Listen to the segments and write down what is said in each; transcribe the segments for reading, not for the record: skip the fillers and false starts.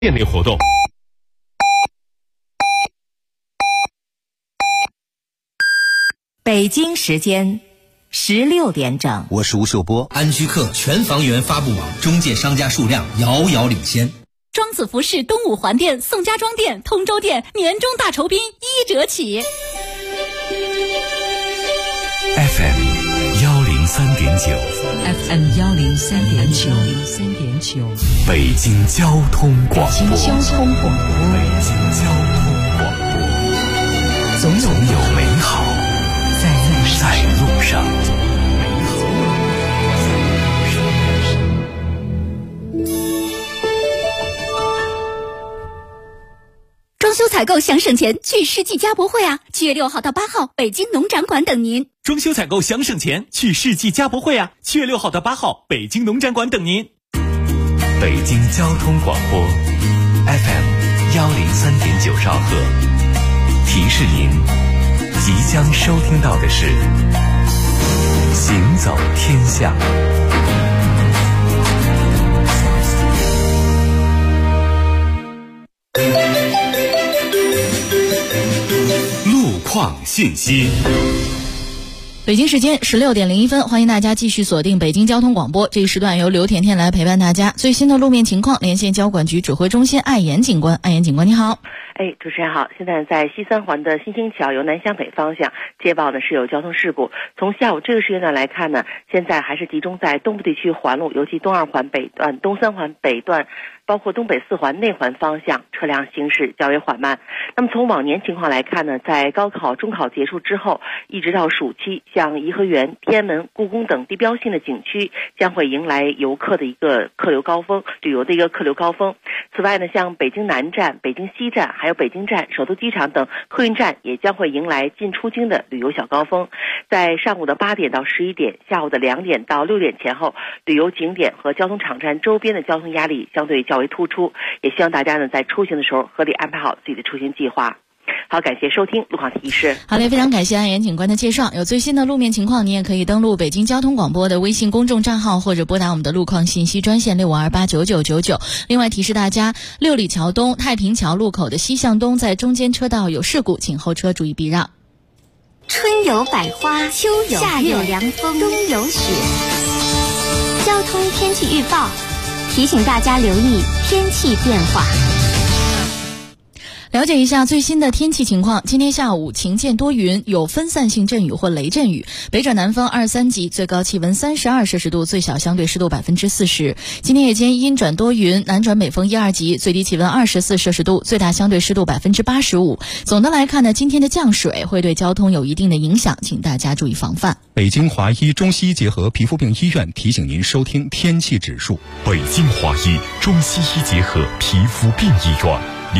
店内活动。 北京时间16点整， 我是吴秀波。 安居客全房源发布网中介商家数量遥遥领先。 庄子服饰东五环店、宋家庄店、通州店年终大酬宾1折起。 FM 103.9 FM 103.9 北京交通广播。 北京交通广播。 总有美好在路上。 装修采购想省钱，去世纪家博会啊！7月6号到8号，北京农展馆等您。 装修采购想省钱，去世纪家博会啊！7月6号到8号，北京农展馆等您。 北京交通广播 FM 103.9兆赫，提示您即将收听到的是行走天下。 路况信息。 北京时间16点01分，欢迎大家继续锁定北京交通广播。这一时段由刘甜甜来陪伴大家。最新的路面情况，连线交管局指挥中心艾岩警官。艾岩警官你好。 主持人好。现在在西三环的新兴桥由南向北方向接报呢是有交通事故。从下午这个时间段来看呢，现在还是集中在东部地区环路，尤其东2环北段、东3环北段，包括东北4环内环方向车辆行驶较为缓慢。那么从往年情况来看呢，在高考、中考结束之后，一直到暑期，像颐和园、天安门、故宫等地标性的景区将会迎来游客的一个客流高峰，旅游的一个客流高峰。此外呢，像北京南站、北京西站还有北京站、首都机场等客运站也将会迎来进出京的旅游小高峰。在上午的8点到11点，下午的2点到6点前后，旅游景点和交通场站周边的交通压力相对较为突出，也希望大家呢在出行的时候合理安排好自己的出行计划。好，感谢收听路况提示。 好嘞，非常感谢安岩警官的介绍。有最新的路面情况，你也可以登录北京交通广播的微信公众账号，或者拨打我们的路况信息专线65289999。另外提示大家，六里桥东太平桥路口的西向东在中间车道有事故，请后车注意避让。 春有百花，秋有夏有凉风，冬有雪。交通天气预报提醒大家留意天气变化。 了解一下最新的天气情况。今天下午晴间多云，有分散性阵雨或雷阵雨，北转南风2、3级，最高气温32摄氏度，最小相对湿度40%。今天夜间阴转多云，南转北风1、2级，最低气温24摄氏度，最大相对湿度85%。总的来看呢，今天的降水会对交通有一定的影响，请大家注意防范。 北京华医中西医结合皮肤病医院提醒您收听天气指数。 北京华医中西医结合皮肤病医院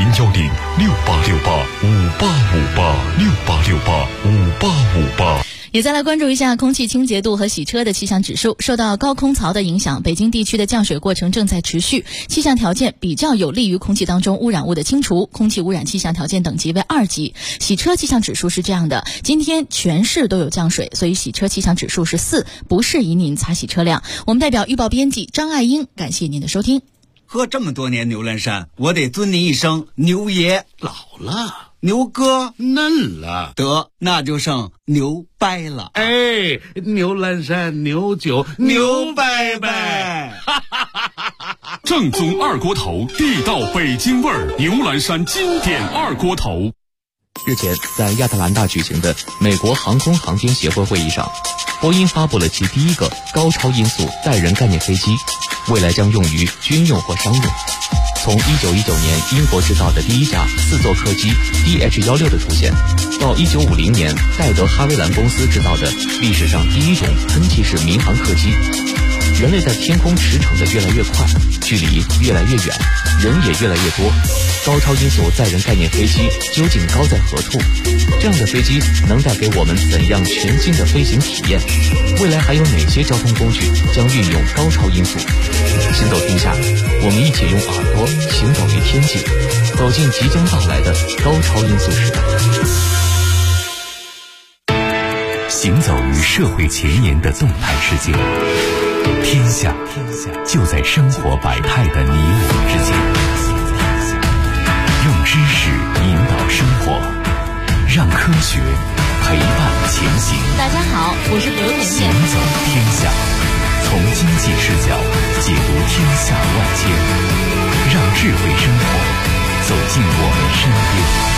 ，010-6868-5858，6868-5858。 也再来关注一下空气清洁度和洗车的气象指数。受到高空槽的影响，北京地区的降水过程正在持续，气象条件比较有利于空气当中污染物的清除，空气污染气象条件等级为2级。洗车气象指数是这样的，今天全市都有降水，所以洗车气象指数是4，不适宜您擦洗车辆。我们代表预报编辑张爱英，感谢您的收听。 喝这么多年牛栏山，我得尊您一声牛爷。 老了， 牛哥嫩了， 得那就剩牛掰了。 哎，牛栏山牛酒牛掰掰。 正宗二锅头，地道北京味儿，牛栏山经典二锅头。 日前，在亚特兰大举行的美国航空航天协会会议上，波音发布了其第一个高超音速载人概念飞机，未来将用于军用或商用。从1919年英国制造的第一架4座客机 DH-16 的出现，到1950年戴德哈维兰公司制造的历史上第一种喷气式民航客机，人类在天空驰骋的越来越快，距离越来越远，人也越来越多。高超音速载人概念飞机究竟高在何处？这样的飞机能带给我们怎样全新的飞行体验？未来还有哪些交通工具将运用高超音速？行走天下，我们一起用耳朵行走于天际，走进即将到来的高超音速时代。 行走于社会前沿的动态世界，天下就在生活百态的你我之间。 学，陪伴前行。 大家好，我是刘甜甜。 行走天下，从经济视角解读天下万千，让智慧生活走进我们身边。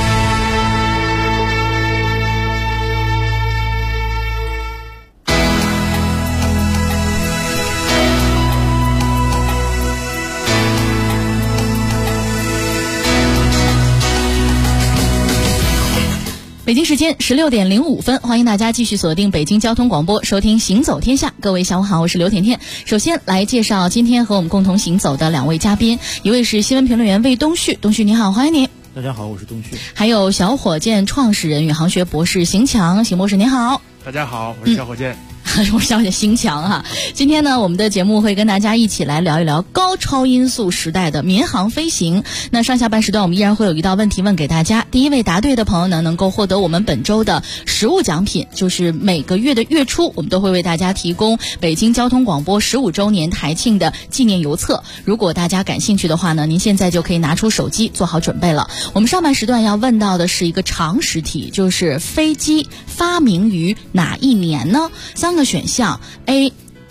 北京时间16点05分，欢迎大家继续锁定北京交通广播，收听行走天下。各位下午好，我是刘甜甜。首先来介绍今天和我们共同行走的两位嘉宾，一位是新闻评论员魏东旭，东旭你好，欢迎你。 大家好，我是东旭。 还有小火箭创始人、宇航学博士邢强，邢博士您好。 大家好，我是小火箭。 我是小姐邢强哈。今天呢，我们的节目会跟大家一起来聊一聊高超音速时代的民航飞行。那上下半时段我们依然会有一道问题问给大家，第一位答对的朋友呢，能够获得我们本周的实物奖品，就是每个月的月初我们都会为大家提供北京交通广播15周年台庆的纪念邮册。如果大家感兴趣的话呢，您现在就可以拿出手机做好准备了。我们上半时段要问到的是一个常识题，就是飞机发明于哪一年呢？3个选项 A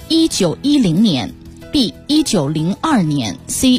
1910年， B 1902年， C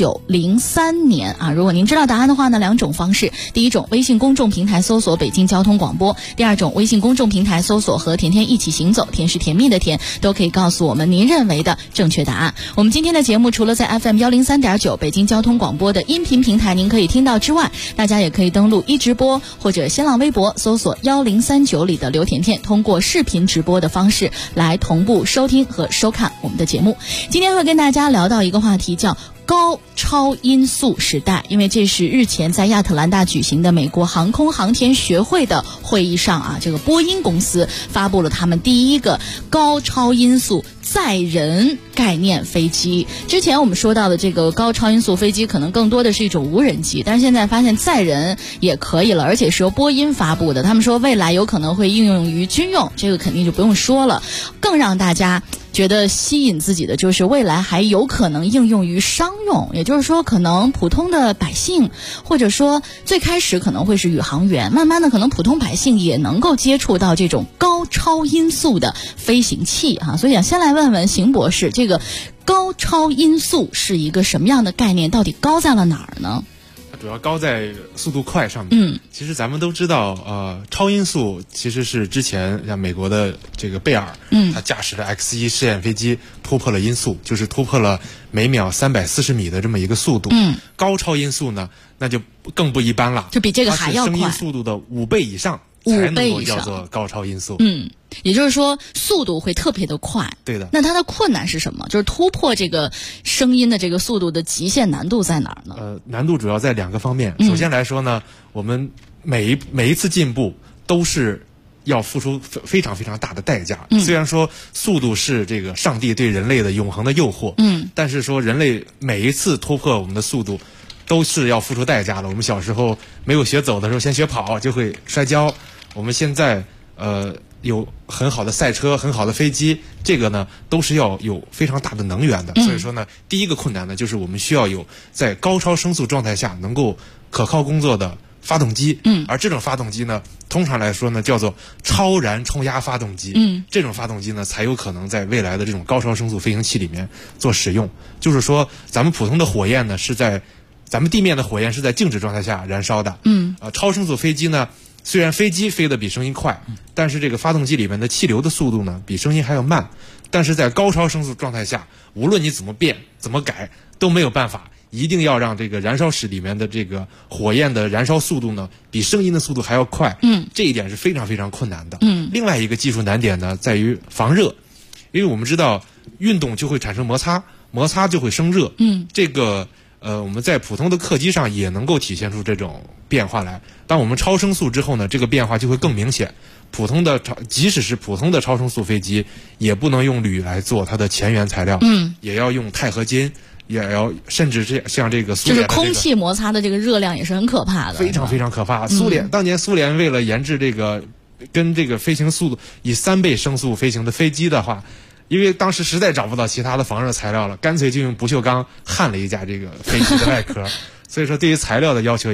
1903年啊。如果您知道答案的话呢，两种方式，第一种微信公众平台搜索北京交通广播，第二种微信公众平台搜索和甜甜一起行走，甜是甜蜜的甜，都可以告诉我们您认为的正确答案。我们今天的节目除了在 FM 103.9北京交通广播的音频平台您可以听到之外，大家也可以登录一直播或者新浪微博搜索1039里的刘甜甜，通过视频直播的方式来同步收听和收看我们的节目。今天会跟大家聊到一个话题，叫高超音速时代，因为这是日前在亚特兰大举行的美国航空航天学会的会议上啊，这个波音公司发布了他们第一个高超音速载人概念飞机。之前我们说到的这个高超音速飞机可能更多的是一种无人机，但是现在发现载人也可以了，而且是由波音发布的。他们说未来有可能会应用于军用，这个肯定就不用说了。更让大家觉得吸引自己的就是未来还有可能应用于商用，也就是说可能普通的百姓，或者说最开始可能会是宇航员，慢慢的可能普通百姓也能够接触到这种高超音速的飞行器啊。所以先来问问邢博士，这个高超音速是一个什么样的概念？到底高在了哪儿呢？ 主要高在速度快上面。其实咱们都知道，超音速其实是之前像美国的这个贝尔，他驾驶的 X1试验飞机突破了音速，就是突破了每秒340米的这么一个速度。高超音速呢，那就更不一般了， 就比这个还要快， 声音速度的5倍以上才能够叫做高超音速。 也就是说速度会特别的快。 对的。 那它的困难是什么？就是突破这个声音的这个速度的极限难度在哪儿呢？ 难度主要在2个方面。首先来说呢，我们每一次进步都是要付出非常非常大的代价。虽然说速度是这个上帝对人类的永恒的诱惑，但是说人类每一次突破我们的速度都是要付出代价的。我们小时候没有学走的时候，先学跑就会摔跤。我们现在有很好的赛车，很好的飞机，这个呢都是要有非常大的能源的。所以说呢，第一个困难呢，就是我们需要有在高超声速状态下能够可靠工作的发动机。而这种发动机呢，通常来说呢叫做超燃冲压发动机。这种发动机呢才有可能在未来的这种高超声速飞行器里面做使用。就是说咱们普通的火焰呢咱们地面的火焰是在静止状态下燃烧的。超声速飞机呢，虽然飞机飞得比声音快，但是这个发动机里面的气流的速度呢比声音还要慢。但是在高超声速状态下，无论你怎么变怎么改都没有办法，一定要让这个燃烧室里面的这个火焰的燃烧速度呢比声音的速度还要快。这一点是非常非常困难的。另外一个技术难点呢在于防热，因为我们知道运动就会产生摩擦，摩擦就会生热。这个我们在普通的客机上也能够体现出这种变化来。当我们超声速之后呢，这个变化就会更明显。即使是普通的超声速飞机，也不能用铝来做它的前缘材料，也要用钛合金，也要甚至是像这个苏联的就是空气摩擦的这个热量也是很可怕的， 非常非常可怕。当年苏联为了研制这个跟这个飞行速度以3倍声速飞行的飞机的话，因为当时实在找不到其他的防热材料了，干脆就用不锈钢焊了一架这个飞机的外壳。所以说对于材料的要求也是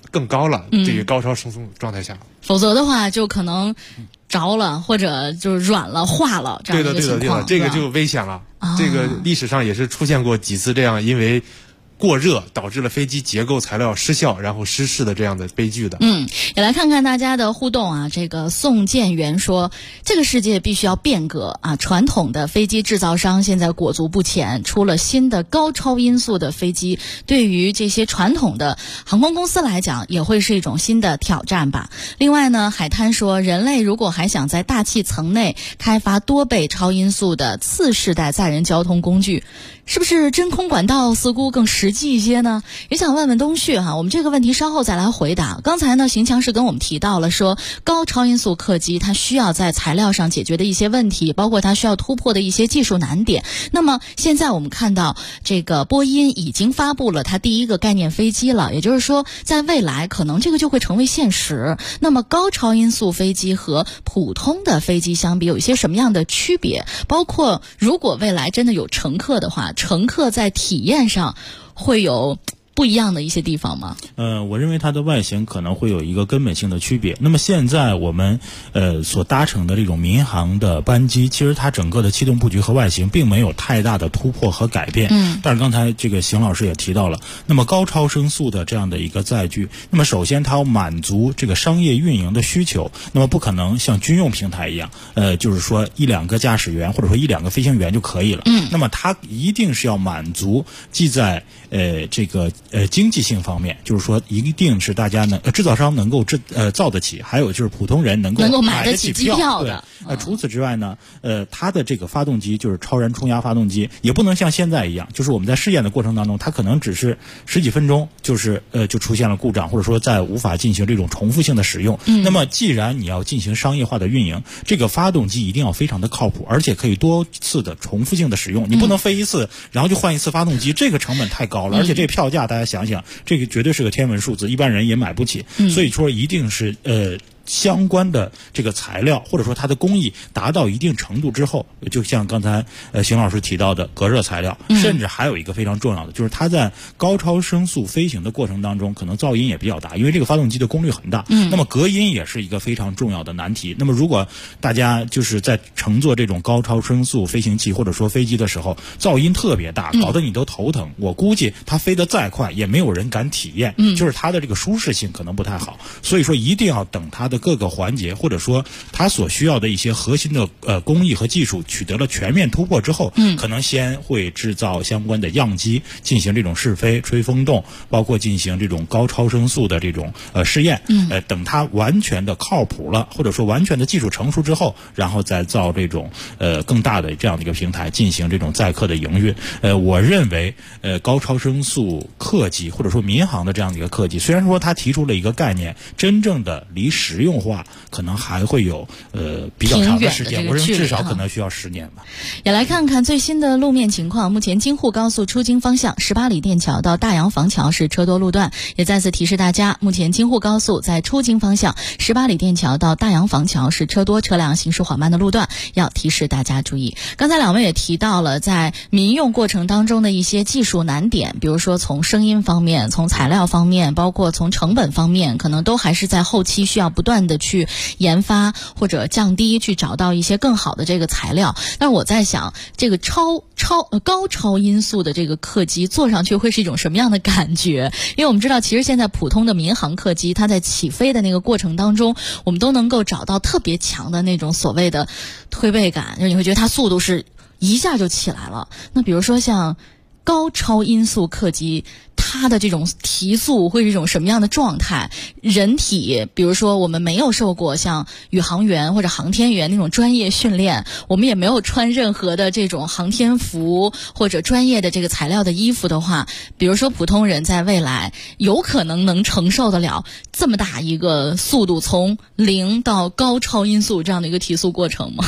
更高了，这个高超声速状态下， 否则的话就可能着了或者就是软了化了这样一个情况。 对的，这个就危险了。这个历史上也是出现过几次这样因为过热导致了飞机结构材料失效然后失事的这样的悲剧的。 也来看看大家的互动啊。这个宋建元说，这个世界必须要变革啊！传统的飞机制造商现在裹足不前，出了新的高超音速的飞机，对于这些传统的航空公司来讲也会是一种新的挑战吧。另外呢，海滩说，人类如果还想在大气层内开发多倍超音速的次世代载人交通工具，是不是真空管道似乎更实际一些呢？也想问问东旭哈，我们这个问题稍后再来回答。刚才呢，邢强是跟我们提到了说，高超音速客机它需要在材料上解决的一些问题，包括它需要突破的一些技术难点。那么现在我们看到这个波音已经发布了它第一个概念飞机了，也就是说在未来可能这个就会成为现实。那么高超音速飞机和普通的飞机相比有一些什么样的区别？包括如果未来真的有乘客的话，乘客在体验上会有不一样的一些地方吗？ 我认为它的外形可能会有一个根本性的区别。那么现在我们所搭乘的这种民航的班机，其实它整个的气动布局和外形并没有太大的突破和改变。但是刚才这个邢老师也提到了，那么高超声速的这样的一个载具，那么首先它要满足这个商业运营的需求，那么不可能像军用平台一样，就是说一两个驾驶员或者说一两个飞行员就可以了。那么它一定是要满足既在这个经济性方面，就是说一定是大家制造商能够造得起，还有就是普通人能够买得起机票的。除此之外呢，它的这个发动机就是超燃冲压发动机，也不能像现在一样，就是我们在试验的过程当中，它可能只是十几分钟，就是就出现了故障，或者说在无法进行这种重复性的使用。那么既然你要进行商业化的运营，这个发动机一定要非常的靠谱，而且可以多次的重复性的使用。你不能飞一次然后就换一次发动机，这个成本太高了，而且这个票价大家想想，这个绝对是个天文数字，一般人也买不起。所以说一定是相关的这个材料或者说它的工艺达到一定程度之后，就像刚才邢老师提到的隔热材料，甚至还有一个非常重要的，就是它在高超声速飞行的过程当中可能噪音也比较大，因为这个发动机的功率很大。那么隔音也是一个非常重要的难题。那么如果大家就是在乘坐这种高超声速飞行器或者说飞机的时候，噪音特别大，搞得你都头疼，我估计它飞得再快也没有人敢体验，就是它的这个舒适性可能不太好。所以说一定要等它的各个环节或者说它所需要的一些核心的工艺和技术取得了全面突破之后，可能先会制造相关的样机，进行这种试飞、吹风洞，包括进行这种高超声速的这种试验。等它完全的靠谱了，或者说完全的技术成熟之后，然后再造这种更大的这样的一个平台进行这种载客的营运。我认为高超声速客机或者说民航的这样的一个客机，虽然说它提出了一个概念，真正的离实用化可能还会有比较长的时间，我认为至少可能需要10年吧。 也来看看最新的路面情况。目前京沪高速出京方向18里店桥到大洋房桥是车多路段，也再次提示大家，目前京沪高速在出京方向18里店桥到大洋房桥是车多车辆行驶缓慢的路段，要提示大家注意。刚才两位也提到了在民用过程当中的一些技术难点，比如说从声音方面，从材料方面，包括从成本方面，可能都还是在后期需要不断的去研发或者降低，去找到一些更好的这个材料。但是我在想，这个高超音速的这个客机坐上去会是一种什么样的感觉？因为我们知道其实现在普通的民航客机它在起飞的那个过程当中，我们都能够找到特别强的那种所谓的推背感，就是你会觉得它速度是一下就起来了。那比如说像高超音速客机，它的这种提速会是一种什么样的状态？人体比如说我们没有受过像宇航员或者航天员那种专业训练，我们也没有穿任何的这种航天服或者专业的这个材料的衣服的话，比如说普通人在未来有可能能承受得了这么大一个速度，从0到高超音速这样的一个提速过程吗？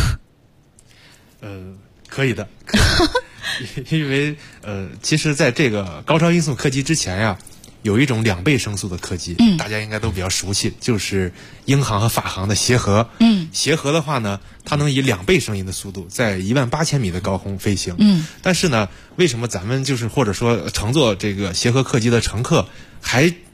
可以的。因为其实在这个高超音速客机之前呀，有一种2倍声速的客机，大家应该都比较熟悉，就是英航和法航的协和。协和的话呢，它能以2倍声音的速度在18000米的高空飞行。但是呢，为什么咱们就是或者说乘坐这个协和客机的乘客还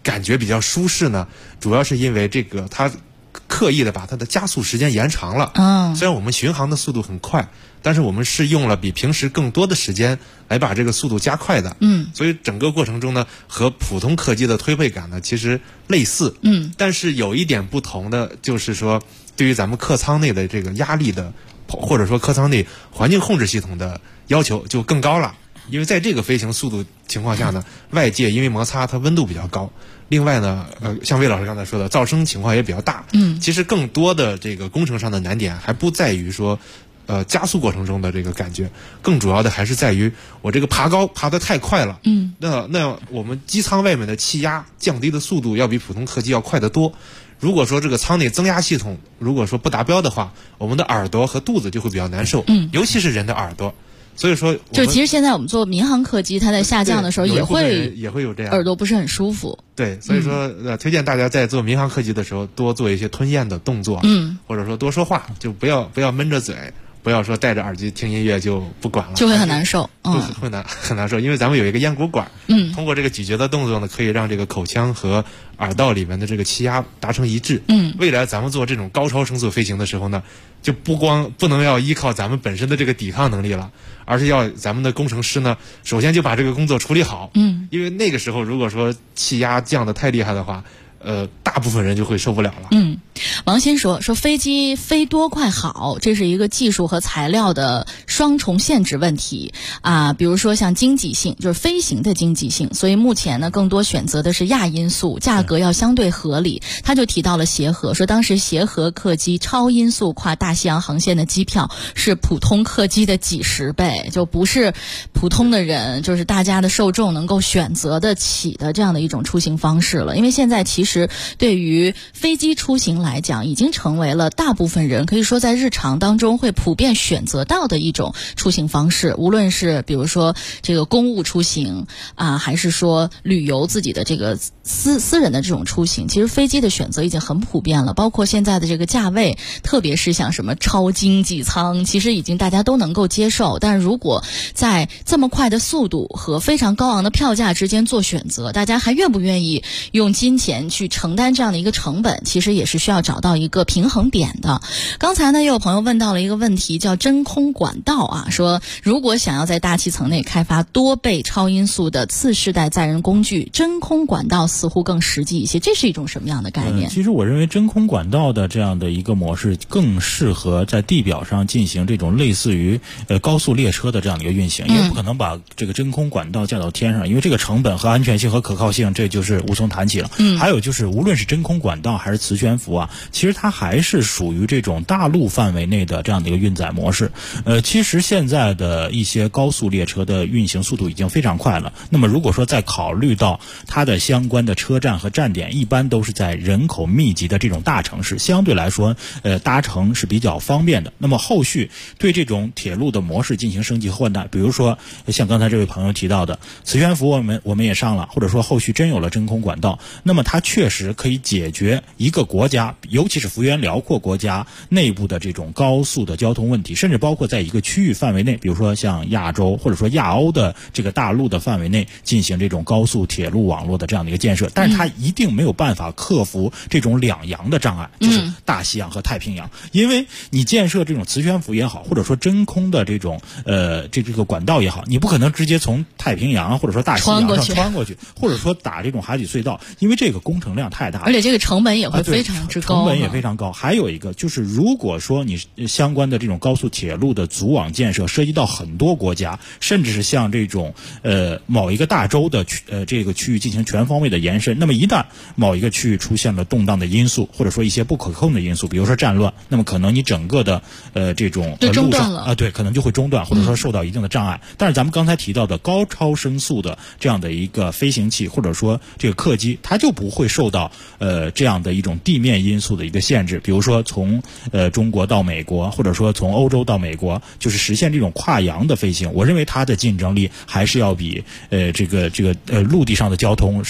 感觉比较舒适呢？主要是因为这个它刻意的把它的加速时间延长了。虽然我们巡航的速度很快，但是我们是用了比平时更多的时间来把这个速度加快的。所以整个过程中呢，和普通客机的推背感呢其实类似。但是有一点不同的就是说，对于咱们客舱内的这个压力的，或者说客舱内环境控制系统的要求就更高了。因为在这个飞行速度情况下呢，外界因为摩擦它温度比较高，另外呢，像魏老师刚才说的，噪声情况也比较大。其实更多的这个工程上的难点还不在于说，加速过程中的这个感觉，更主要的还是在于我这个爬高爬得太快了。那我们机舱外面的气压降低的速度要比普通客机要快得多。如果说这个舱内增压系统如果说不达标的话，我们的耳朵和肚子就会比较难受。尤其是人的耳朵。所以说， 就其实现在我们做民航客机，它在下降的时候也会有这样， 耳朵不是很舒服。 对，所以说推荐大家在做民航客机的时候多做一些吞咽的动作，或者说多说话，就不要闷着嘴，不要说戴着耳机听音乐就不管了， 就会很难受。 会很难受，因为咱们有一个咽鼓管，通过这个咀嚼的动作呢，可以让这个口腔和耳道里面的这个气压达成一致。未来咱们做这种高超声速飞行的时候呢，就不能要依靠咱们本身的这个抵抗能力了，而是要咱们的工程师呢，首先就把这个工作处理好。因为那个时候如果说气压降得太厉害的话，大部分人就会受不了了。 王鑫说飞机飞多快好，这是一个技术和材料的双重限制问题啊。比如说像经济性，就是飞行的经济性，所以目前呢更多选择的是亚音速，价格要相对合理。他就提到了协和，说当时协和客机超音速跨大西洋航线的机票是普通客机的几十倍，就不是普通的人，就是大家的受众能够选择得起的这样的一种出行方式了。因为现在其实对于飞机出行来讲，已经成为了大部分人可以说在日常当中会普遍选择到的一种出行方式。无论是比如说这个公务出行啊，还是说旅游自己的这个私人的这种出行，其实飞机的选择已经很普遍了。包括现在的这个价位，特别是像什么超经济舱，其实已经大家都能够接受。但如果在这么快的速度和非常高昂的票价之间做选择，大家还愿不愿意用金钱去承担这样的一个成本，其实也是需要找到一个平衡点的。刚才呢也有朋友问到了一个问题，叫真空管道啊，说如果想要在大气层内开发多倍超音速的次世代载人工具，真空管道似乎更实际一些，这是一种什么样的概念？ 其实我认为真空管道的这样的一个模式更适合在地表上进行这种类似于高速列车的这样的一个运行，因为不可能把这个真空管道架到天上，因为这个成本和安全性和可靠性这就是无从谈起了。还有就是无论是真空管道还是磁悬浮啊，其实它还是属于这种大陆范围内的这样的一个运载模式。其实现在的一些高速列车的运行速度已经非常快了，那么如果说再考虑到它的相关的车站和站点一般都是在人口密集的这种大城市，相对来说搭乘是比较方便的。那么后续对这种铁路的模式进行升级和换代，比如说像刚才这位朋友提到的磁悬浮我们也上了，或者说后续真有了真空管道，那么它确实可以解决一个国家，尤其是幅员辽阔国家内部的这种高速的交通问题，甚至包括在一个区域范围内，比如说像亚洲或者说亚欧的这个大陆的范围内进行这种高速铁路网络的这样的一个建设。但是它一定没有办法克服这种两洋的障碍，就是大西洋和太平洋。因为你建设这种磁悬浮也好，或者说真空的这种这个管道也好，你不可能直接从太平洋或者说大西洋上穿过去，或者说打这种海底隧道，因为这个工程量太大了， 而且这个成本也会非常之高， 成本也非常高。还有一个就是，如果说你相关的这种高速铁路的组网建设涉及到很多国家，甚至是像这种某一个大洲的这个区域进行全方位的延伸，那么一旦某一个区域出现了动荡的因素，或者说一些不可控的因素，比如说战乱，那么可能你整个的这种路上对可能就会中断，或者说受到一定的障碍。但是咱们刚才提到的高超声速的这样的一个飞行器，或者说这个客机，它就不会受到这样的一种地面因素的一个限制。比如说从中国到美国，或者说从欧洲到美国，就是实现这种跨洋的飞行，我认为它的竞争力还是要比这个陆地上的交通是要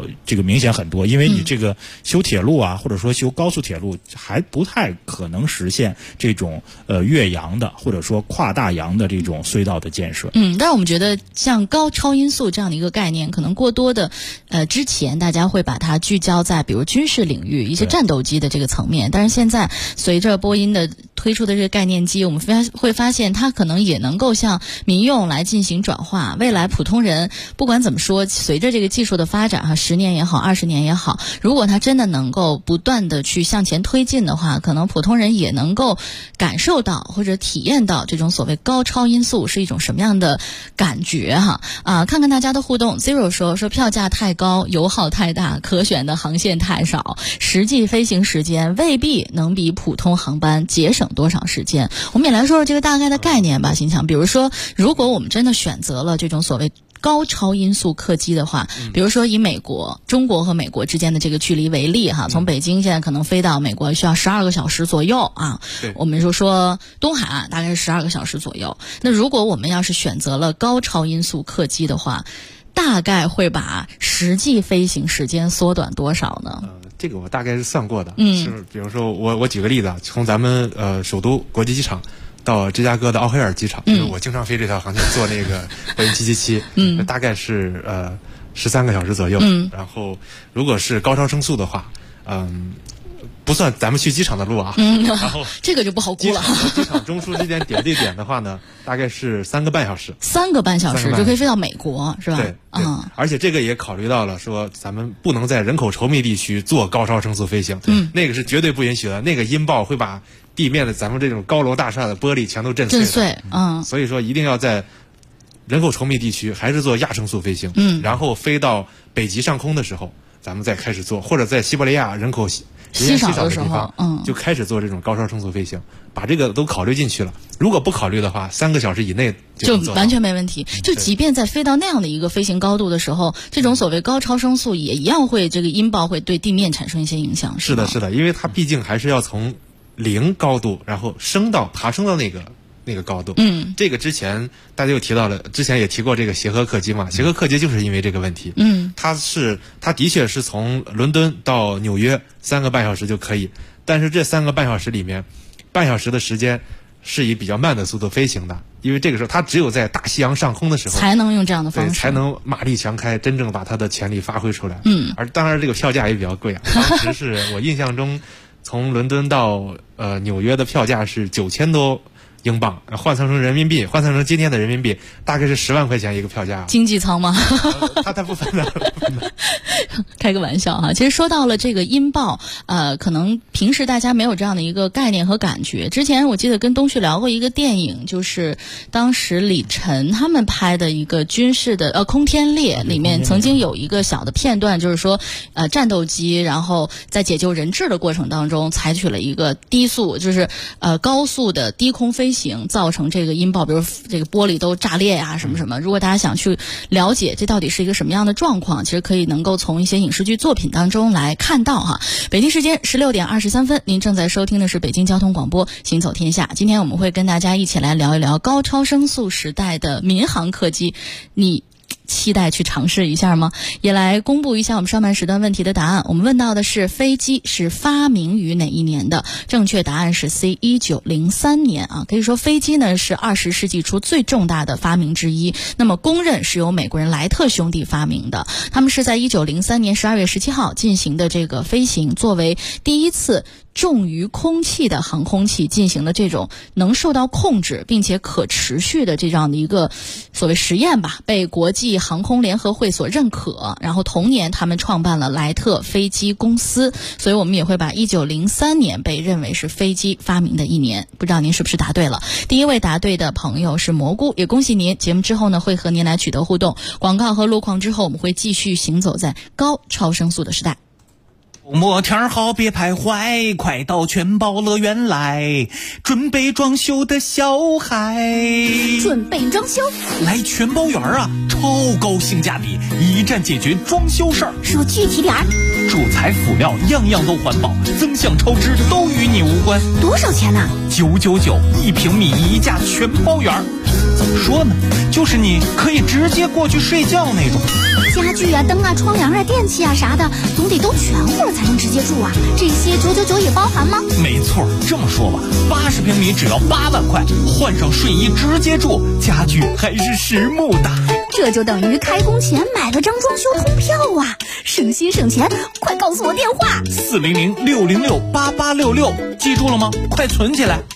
这个明显很多，因为你这个修铁路啊，或者说修高速铁路还不太可能实现这种越洋的或者说跨大洋的这种隧道的建设。 但是我们觉得像高超音速这样的一个概念，可能过多的之前大家会把它聚焦在比如军事领域一些战斗机的这个层面，但是现在随着波音的推出的这个概念机，我们会发现它可能也能够向民用来进行转化。未来普通人不管怎么说，随着这个技术的发展10年也好20年也好，如果它真的能够不断的去向前推进的话，可能普通人也能够感受到或者体验到这种所谓高超音速是一种什么样的感觉看看大家的互动。 Zero 说票价太高，油耗太大，可选的航线太少，实际飞行时间未必能比普通航班节省多少时间。我们也来说说这个大概的概念吧，新强。比如说如果我们真的选择了这种所谓高超音速客机的话，比如说以中国和美国之间的这个距离为例从北京现在可能飞到美国需要12个小时左右我们说东海岸大概是12个小时左右。那如果我们要是选择了高超音速客机的话，大概会把实际飞行时间缩短多少呢？ 这个我大概是算过的。是比如说我举个例子从咱们首都国际机场到芝加哥的奥黑尔机场，就是我经常飞这条航线，坐那个波音777，大概是13个小时左右。然后如果是高超声速的话，不算咱们去机场的路然后这个就不好估了。 机场中枢之间点对点的话呢，大概是3个半小时。 3个半小时就可以飞到美国，是吧？ 对。而且这个也考虑到了说咱们不能在人口稠密地区做高超声速飞行，那个是绝对不允许的。那个音爆会把地面的咱们这种高楼大厦的玻璃全都震碎。所以说一定要在人口稠密地区还是做亚声速飞行。然后飞到北极上空的时候，咱们再开始做，或者在西伯利亚人口稀少的地方，就开始做这种高超声速飞行，把这个都考虑进去了。如果不考虑的话，3个小时以内就完全没问题。就即便在飞到那样的一个飞行高度的时候，这种所谓高超声速也一样会这个音爆会对地面产生一些影响。 是的，因为它毕竟还是要从0高度，然后爬升到那个高度。这个之前大家又提到了，之前也提过这个协和客机嘛。协和客机就是因为这个问题。它的确是从伦敦到纽约3个半小时就可以，但是这3个半小时里面，半小时的时间是以比较慢的速度飞行的，因为这个时候它只有在大西洋上空的时候才能用这样的方式， 才能马力全开，真正把它的潜力发挥出来。而当然这个票价也比较贵当时是我印象中从伦敦到纽约的票价是9000多英镑，换算成人民币，换算成今天的人民币，大概是10万块钱一个票价。 经济舱吗？ 它不分的。 开个玩笑其实说到了这个音爆，可能平时大家没有这样的一个概念和感觉。之前我记得跟东旭聊过一个电影，就是当时李晨他们拍的一个军事的空天猎，里面曾经有一个小的片段，就是说战斗机然后在解救人质的过程当中，采取了一个低速，就是高速的低空飞行，造成这个音爆，比如这个玻璃都炸裂什么什么。如果大家想去了解这到底是一个什么样的状况，其实可以能够从一些影视剧作品当中来看到北京时间16点23分，您正在收听的是北京交通广播行走天下。今天我们会跟大家一起来聊一聊高超声速时代的民航客机，你期待去尝试一下吗？也来公布一下我们上半时段问题的答案。我们问到的是飞机是发明于哪一年的？正确答案是 C， 1903年可以说飞机呢是20世纪初最重大的发明之一。那么公认是由美国人莱特兄弟发明的，他们是在1903年12月17号进行的这个飞行，作为第一次重于空气的航空器进行的这种能受到控制并且可持续的这样的一个所谓实验吧，被国际航空联合会所认可。然后同年他们创办了莱特飞机公司，所以我们也会把1903年被认为是飞机发明的一年。不知道您是不是答对了？第一位答对的朋友是蘑菇，也恭喜您。节目之后呢会和您来取得互动，广告和路况之后我们会继续行走在高超声速的时代。 周末天好别徘徊，快到全宝乐园来，准备装修的小孩， 准备装修来全宝园啊，超高性价比，一站解决装修事儿。 说具体点儿， 主材辅料样样都环保，增项超支都与你无关。 多少钱呢？ 999，1平米1价全包园。 怎么说呢？就是你可以直接过去睡觉那种。 家具啊、灯啊、窗帘啊、电器啊啥的，总得都全乎了才能直接住啊。这些999也包含吗？ 没错，这么说吧，80平米只要8万块，换上睡衣直接住，家具还是实木的。 这就等于开工前买了张装修通票啊！省心省钱，快告诉我电话 400-606-8866，记住了吗？快存起来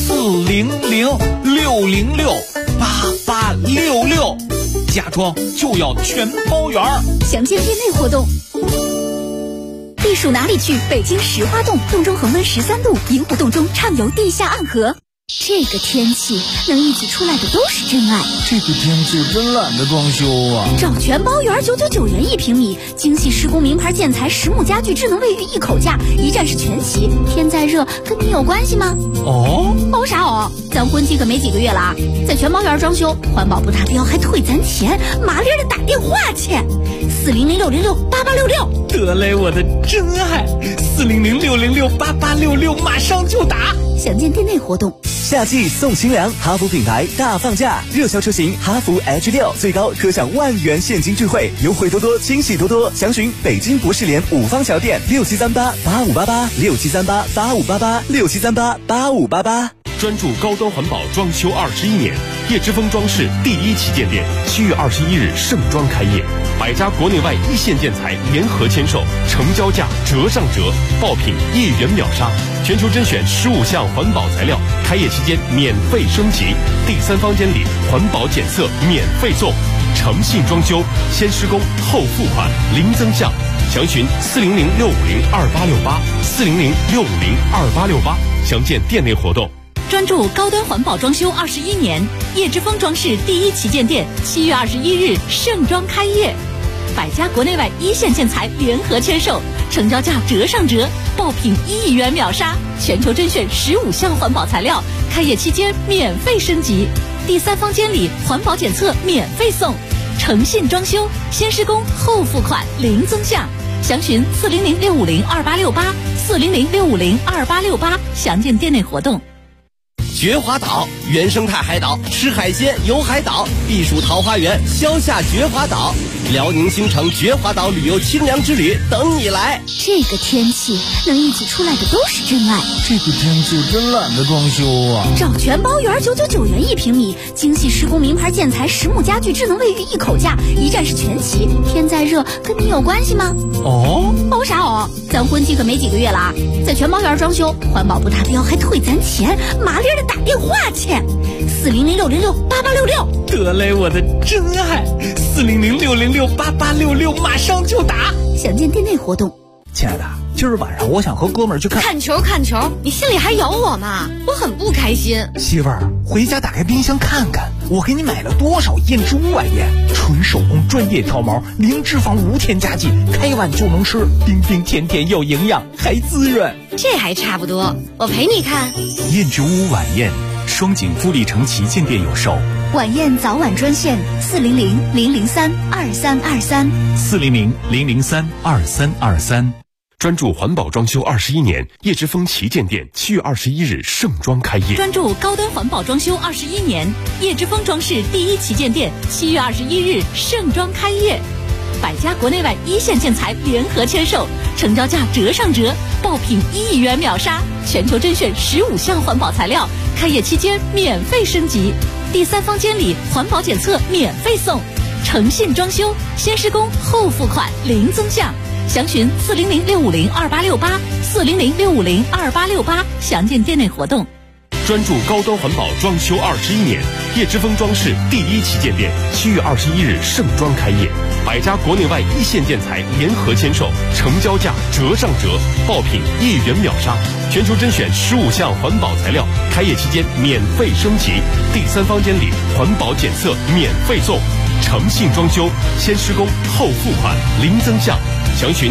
，400-606-8866，家装就要全包圆。 详见店内活动。避暑哪里去？北京石花洞，洞中恒温13度，银湖洞中畅游地下暗河。这个天气能一起出来的都是真爱。 这个天气真懒得装修啊！ 找全包圆999元1平米，精细施工名牌建材实木家具智能卫浴一口价，一站式全齐。天再热跟你有关系吗？哦啥哦？咱婚期可没几个月了啊！在全包圆装修，环保不达标还退咱钱，麻利的打电话去，400-606-8866。 得嘞，我的真爱，400-606-8866，马上就打。 详见店内活动。 夏季送新娘，哈弗品牌大放价，热销车型哈弗 H6最高可享10000元现金钜惠，优惠多多，惊喜多多。详询北京博士联5方桥店6738-8588，6738-8588，6738-8588。 专注高端环保装修21年，叶之峰装饰第1旗舰店7月21日盛装开业，100家国内外一线建材联合签售，成交价折上折，爆品1元秒杀，全球甄选15项环保材料，开业期间免费升级，第3方监理环保检测免费送，诚信装修，先施工后付款，零增项。详询400-650-2868，400-650-2868，详见店内活动。 专注高端环保装修21年，叶之峰装饰第1旗舰店7月21日盛装开业，100家国内外一线建材联合签售，成交价折上折，爆品1亿元秒杀，全球甄选15项环保材料，开业期间免费升级，第3方监理环保检测免费送，诚信装修，先施工后付款，零增项。详询400-650-2868，400-650-2868，详见店内活动。 绝华岛原生态海岛，吃海鲜游海岛，避暑桃花源消夏绝华岛，辽宁新城绝华岛旅游清凉之旅等你来。 这个天气能一起出来的都是真爱。 这个天气真懒得装修啊！ 找全包圆999元1平米，精细施工名牌建材实木家具智能卫浴一口价，一站式全齐。天再热跟你有关系吗？哦啥哦？咱婚期可没几个月了啊！在全包圆装修，环保不达标还退咱钱，麻利的打电话去，400-606-8866。 得嘞，我的真爱，400-606-8866，马上就打。 详见店内活动。 亲爱的，今儿晚上我想和哥们儿去看球，你心里还有我吗？我很不开心。 媳妇儿，回家打开冰箱看看，我给你买了多少燕之屋晚宴，纯手工专业挑毛，零脂肪无添加剂，开碗就能吃，冰冰甜甜有营养，还滋润。 这还差不多，我陪你看。 燕之屋晚宴，双井富力城旗舰店有售。 晚宴早晚专线 400-003-2323，400-003-2323。 专注环保装修21年，叶之峰旗舰店7月21日盛装开业。 专注高端环保装修21年，叶之峰装饰第1旗舰店7月21日盛装开业，100家国内外一线建材联合签售，成交价折上折，爆品1亿元秒杀，全球甄选15项环保材料，开业期间免费升级，第3方监理环保检测免费送，诚信装修，先施工后付款，零增项。详询400-650-2868，400-650-2868，详见店内活动。 专注高端环保装修21年，叶之峰装饰第1旗舰店7月21日盛装开业，100家国内外一线建材联合签售，成交价折上折，爆品1元秒杀，全球甄选15项环保材料，开业期间免费升级，第3方监理环保检测免费送，诚信装修，先施工后付款，零增项。详询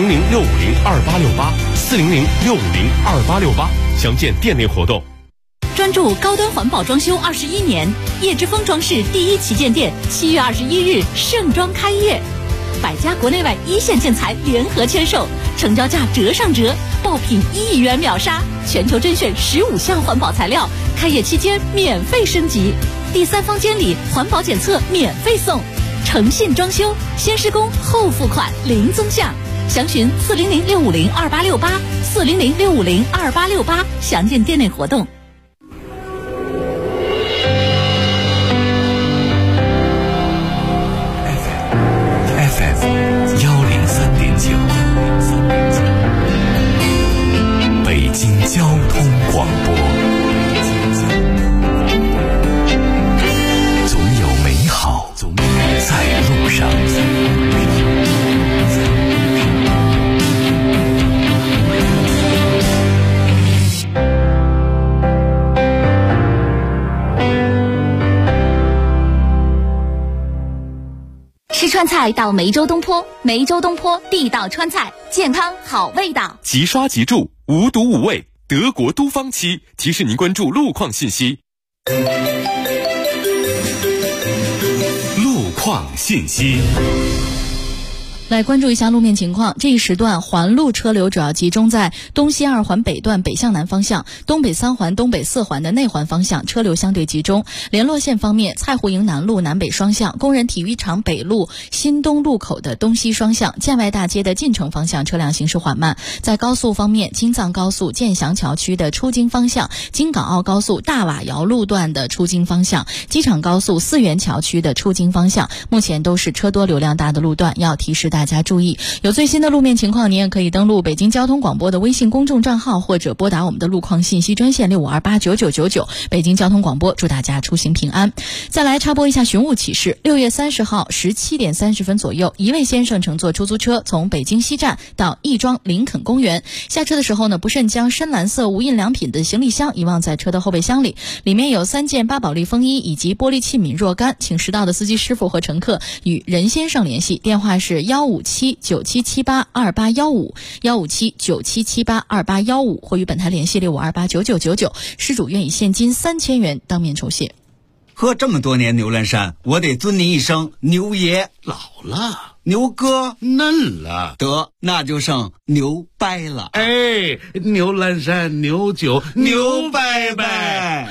400-650-2868，400-650-2868，详见店内活动。 专注高端环保装修21年，叶之峰装饰第1旗舰店7月21日盛装开业，100家国内外一线建材联合签售，成交价折上折，爆品1亿元秒杀，全球甄选15项环保材料，开业期间免费升级， 第3方监理，环保检测免费送。诚信装修，先施工后付款，零增项。详询400-650-2868，400-650-2868，详见店内活动。 FM 103.9，北京交通广播。总有美好在路上。 吃川菜到梅州东坡，梅州东坡地道川菜，健康好味道。 即刷即住，无毒无味，德国都方漆提示您关注路况信息。路况信息。 来关注一下路面情况，这一时段环路车流主要集中在东西2环北段北向南方向，东北3环、东北4环的内环方向车流相对集中。联络线方面，蔡湖营南路南北双向、工人体育场北路新东路口的东西双向、建外大街的进城方向车辆行驶缓慢。在高速方面，京藏高速建祥桥区的出京方向、京港澳高速大瓦窑路段的出京方向、机场高速四元桥区的出京方向，目前都是车多流量大的路段，要提示大家注意。有最新的路面情况，您也可以登录北京交通广播的微信公众账号，或者拨打我们的路况信息专线65289999。北京交通广播祝大家出行平安。再来插播一下寻物启事：6月30号17点30分左右，一位先生乘坐出租车从北京西站到亦庄林肯公园，下车的时候呢，不慎将深蓝色无印良品的行李箱遗忘在车的后备箱里，里面有3件8宝莉风衣以及玻璃器皿若干，请识到的司机师傅和乘客与任先生联系，电话是15797782815，15797782815，或与本台联系65289999，失主愿以现金3000元当面酬谢。 喝这么多年牛栏山，我得尊您一声牛爷。 老了， 牛哥嫩了， 得那就剩牛掰了。 哎，牛栏山牛酒牛掰掰。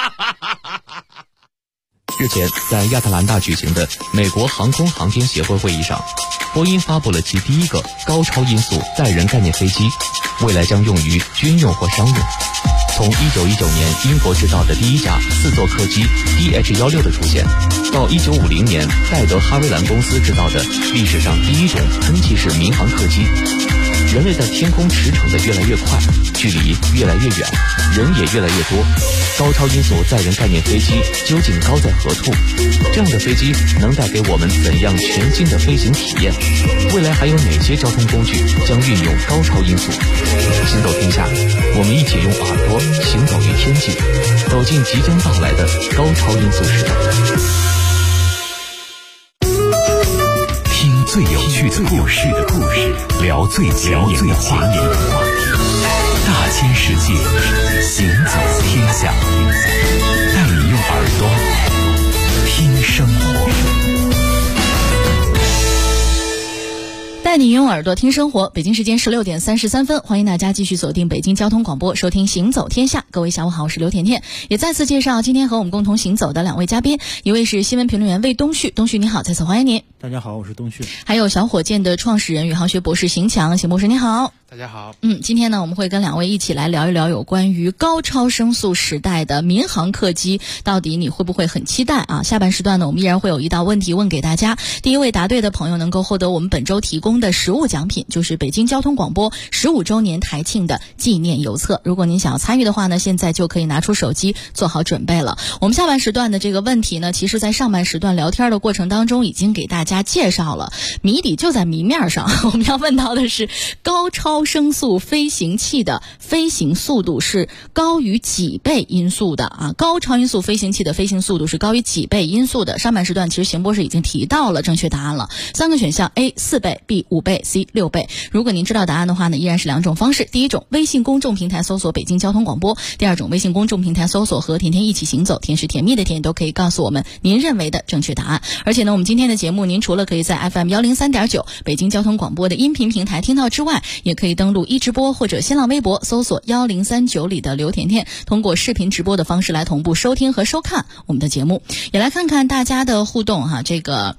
日前，在亚特兰大举行的美国航空航天协会会议上，波音发布了其第一个高超音速载人概念飞机，未来将用于军用或商用。从1919年英国制造的第一架4座客机 DH-16的出现，到1950年戴德哈维兰公司制造的历史上第一种喷气式民航客机，人类在天空驰骋的越来越快，距离越来越远，人也越来越多。高超音速载人概念飞机究竟高在何处？这样的飞机能带给我们怎样全新的飞行体验？未来还有哪些交通工具将运用高超音速？行走天下，我们一起用耳朵行走于天际，走进即将到来的高超音速时代。 听最有趣的故事，聊最前沿的话题，大千世界，行走天下，带你用耳朵听生活。 带你用耳朵听生活。北京时间16点33分，欢迎大家继续锁定北京交通广播，收听行走天下。各位下午好，我是刘甜甜。也再次介绍今天和我们共同行走的2位嘉宾，一位是新闻评论员魏东旭，东旭你好，在此欢迎您。 大家好，我是东旭。 还有小火箭的创始人宇航学博士邢强，邢博士你好。 大家好。 今天呢，我们会跟2位一起来聊一聊有关于高超声速时代的民航客机，到底你会不会很期待啊？下半时段呢，我们依然会有一道问题问给大家。第一位答对的朋友能够获得我们本周提供的实物奖品，就是北京交通广播15周年台庆的纪念邮册。如果您想要参与的话呢，现在就可以拿出手机做好准备了。我们下半时段的这个问题呢，其实在上半时段聊天的过程当中已经给大家介绍了，谜底就在谜面上。我们要问到的是高超声速飞行器的飞行速度是高于几倍音速的啊？高超音速飞行器的飞行速度是高于几倍音速的？上半时段其实邢博士已经提到了正确答案了，3个选项 A 4倍 B 5倍 C 6倍。如果您知道答案的话呢，依然是2种方式。第一种，微信公众平台搜索北京交通广播；第二种，微信公众平台搜索和甜甜一起行走，甜是甜蜜的甜，都可以告诉我们您认为的正确答案。而且呢，我们今天的节目您除了可以在 FM 103.9北京交通广播的音频平台听到之外，也可以登录一直播或者新浪微博搜索1039里的刘甜甜，通过视频直播的方式来同步收听和收看我们的节目。也来看看大家的互动哈，这个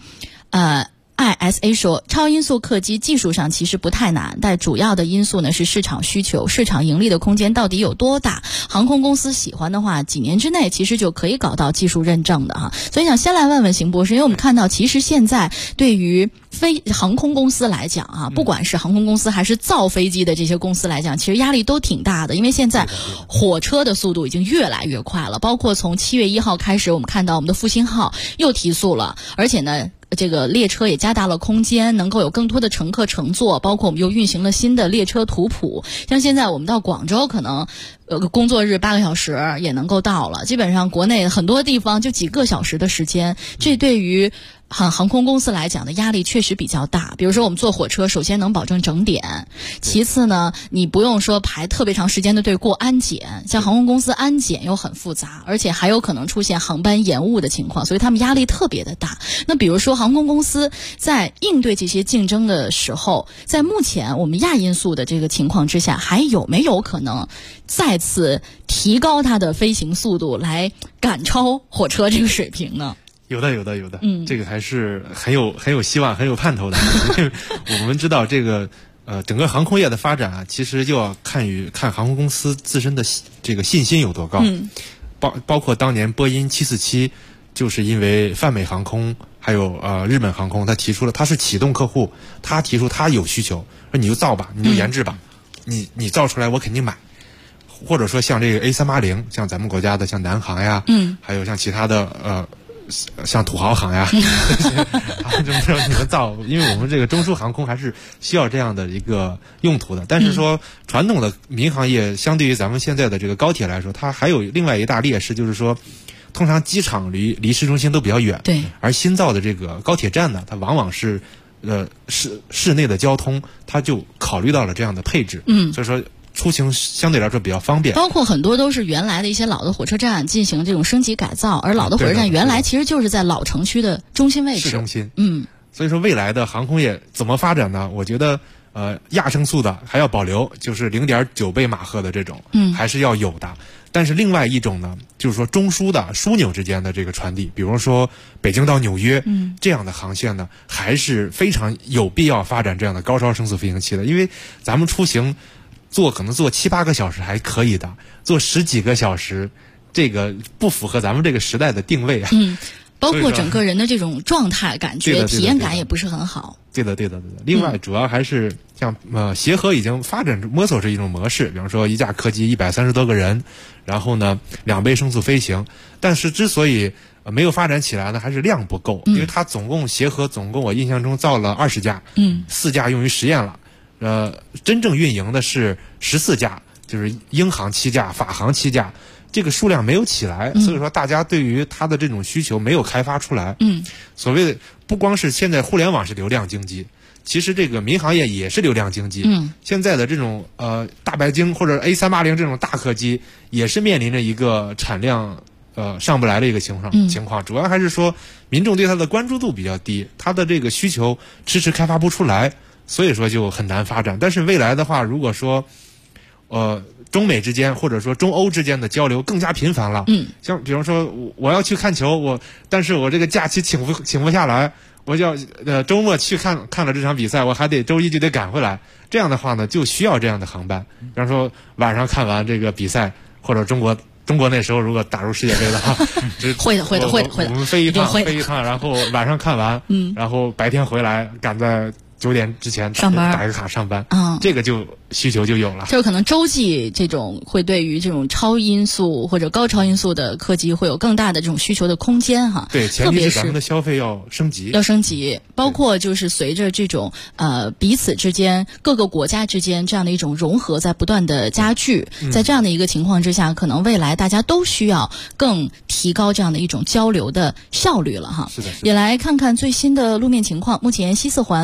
ISA 说，超音速客机技术上其实不太难，但主要的因素呢是市场需求，市场盈利的空间到底有多大？航空公司喜欢的话，几年之内其实就可以搞到技术认证的哈。所以想先来问问邢博士，因为我们看到其实现在对于航空公司来讲啊，不管是航空公司还是造飞机的这些公司来讲，其实压力都挺大的，因为现在火车的速度已经越来越快了，包括从7月1号开始，我们看到我们的复兴号又提速了，而且呢这个列车也加大了空间，能够有更多的乘客乘坐，包括我们又运行了新的列车图谱。像现在我们到广州可能工作日8个小时也能够到了，基本上国内很多地方就几个小时的时间，这对于航空公司来讲的压力确实比较大。比如说我们坐火车，首先能保证整点，其次呢你不用说排特别长时间的队过安检，像航空公司安检又很复杂，而且还有可能出现航班延误的情况，所以他们压力特别的大。那比如说航空公司在应对这些竞争的时候，在目前我们亚音速的这个情况之下，还有没有可能再次提高它的飞行速度来赶超火车这个水平呢？ 有的，这个还是很有希望、很有盼头的。因为我们知道这个整个航空业的发展啊，其实就要看航空公司自身的这个信心有多高。包括当年波音747，就是因为泛美航空还有日本航空，他提出了他是启动客户，他提出他有需求，说你就造吧，你就研制吧，你造出来我肯定买。或者说像这个 A380，像咱们国家的像南航呀，还有像其他的像土豪航呀，你们造，因为我们这个中枢航空还是需要这样的一个用途的。但是说传统的民航业相对于咱们现在的这个高铁来说，它还有另外一大劣势，就是说通常机场离市中心都比较远， 对， 而新造的这个高铁站呢，它往往是市内的交通，它就考虑到了这样的配置，所以说出行相对来说比较方便， 包括很多都是原来的一些老的火车站进行这种升级改造，而老的火车站原来其实就是在老城区的中心位置， 市中心。所以说未来的航空业怎么发展呢？我觉得亚声速的还要保留，就是 0.9 倍马赫的这种，还是要有的。但是另外一种呢，就是说中枢的枢纽之间的这个传递，比如说北京到纽约，这样的航线呢，还是非常有必要发展这样的高超声速飞行器的，因为咱们出行可能坐7、8个小时还可以的，坐10几个小时，这个不符合咱们这个时代的定位啊。 包括整个人的这种状态感觉体验感也不是很好。 对的。另外主要还是像协和已经摸索出一种模式，比方说一架客机130多个人，然后呢2倍声速飞行，但是之所以没有发展起来呢，还是量不够，因为它协和总共我印象中造了20架，4架用于实验了。真正运营的是14架，就是英航7架，法航7架，这个数量没有起来，所以说大家对于它的这种需求没有开发出来。所谓的不光是现在互联网是流量经济，其实这个民航业也是流量经济。现在的这种大白鲸或者 A380 这种大客机也是面临着一个产量上不来的一个情况，主要还是说民众对它的关注度比较低，它的这个需求迟迟开发不出来。所以说就很难发展。但是未来的话，如果说中美之间或者说中欧之间的交流更加频繁了，像比方说我要去看球，但是我这个假期请不下来，我就要周末去看了这场比赛，我还得周一就得赶回来，这样的话呢就需要这样的航班。比方说晚上看完这个比赛，或者中国那时候如果打入世界杯的话， 会的。 我们飞一趟，然后晚上看完，然后白天回来赶在9点之前上班， 打一个卡上班，这个就需求就有了。 就是可能洲际这种会对于这种超音速或者高超音速的客机会有更大的这种需求的空间哈。 对，前提是咱们的消费要升级， 包括就是随着这种彼此之间各个国家之间这样的一种融合在不断的加剧，在这样的一个情况之下，可能未来大家都需要更提高这样的一种交流的效率了哈。 是的。 也来看看最新的路面情况，目前西四环4季青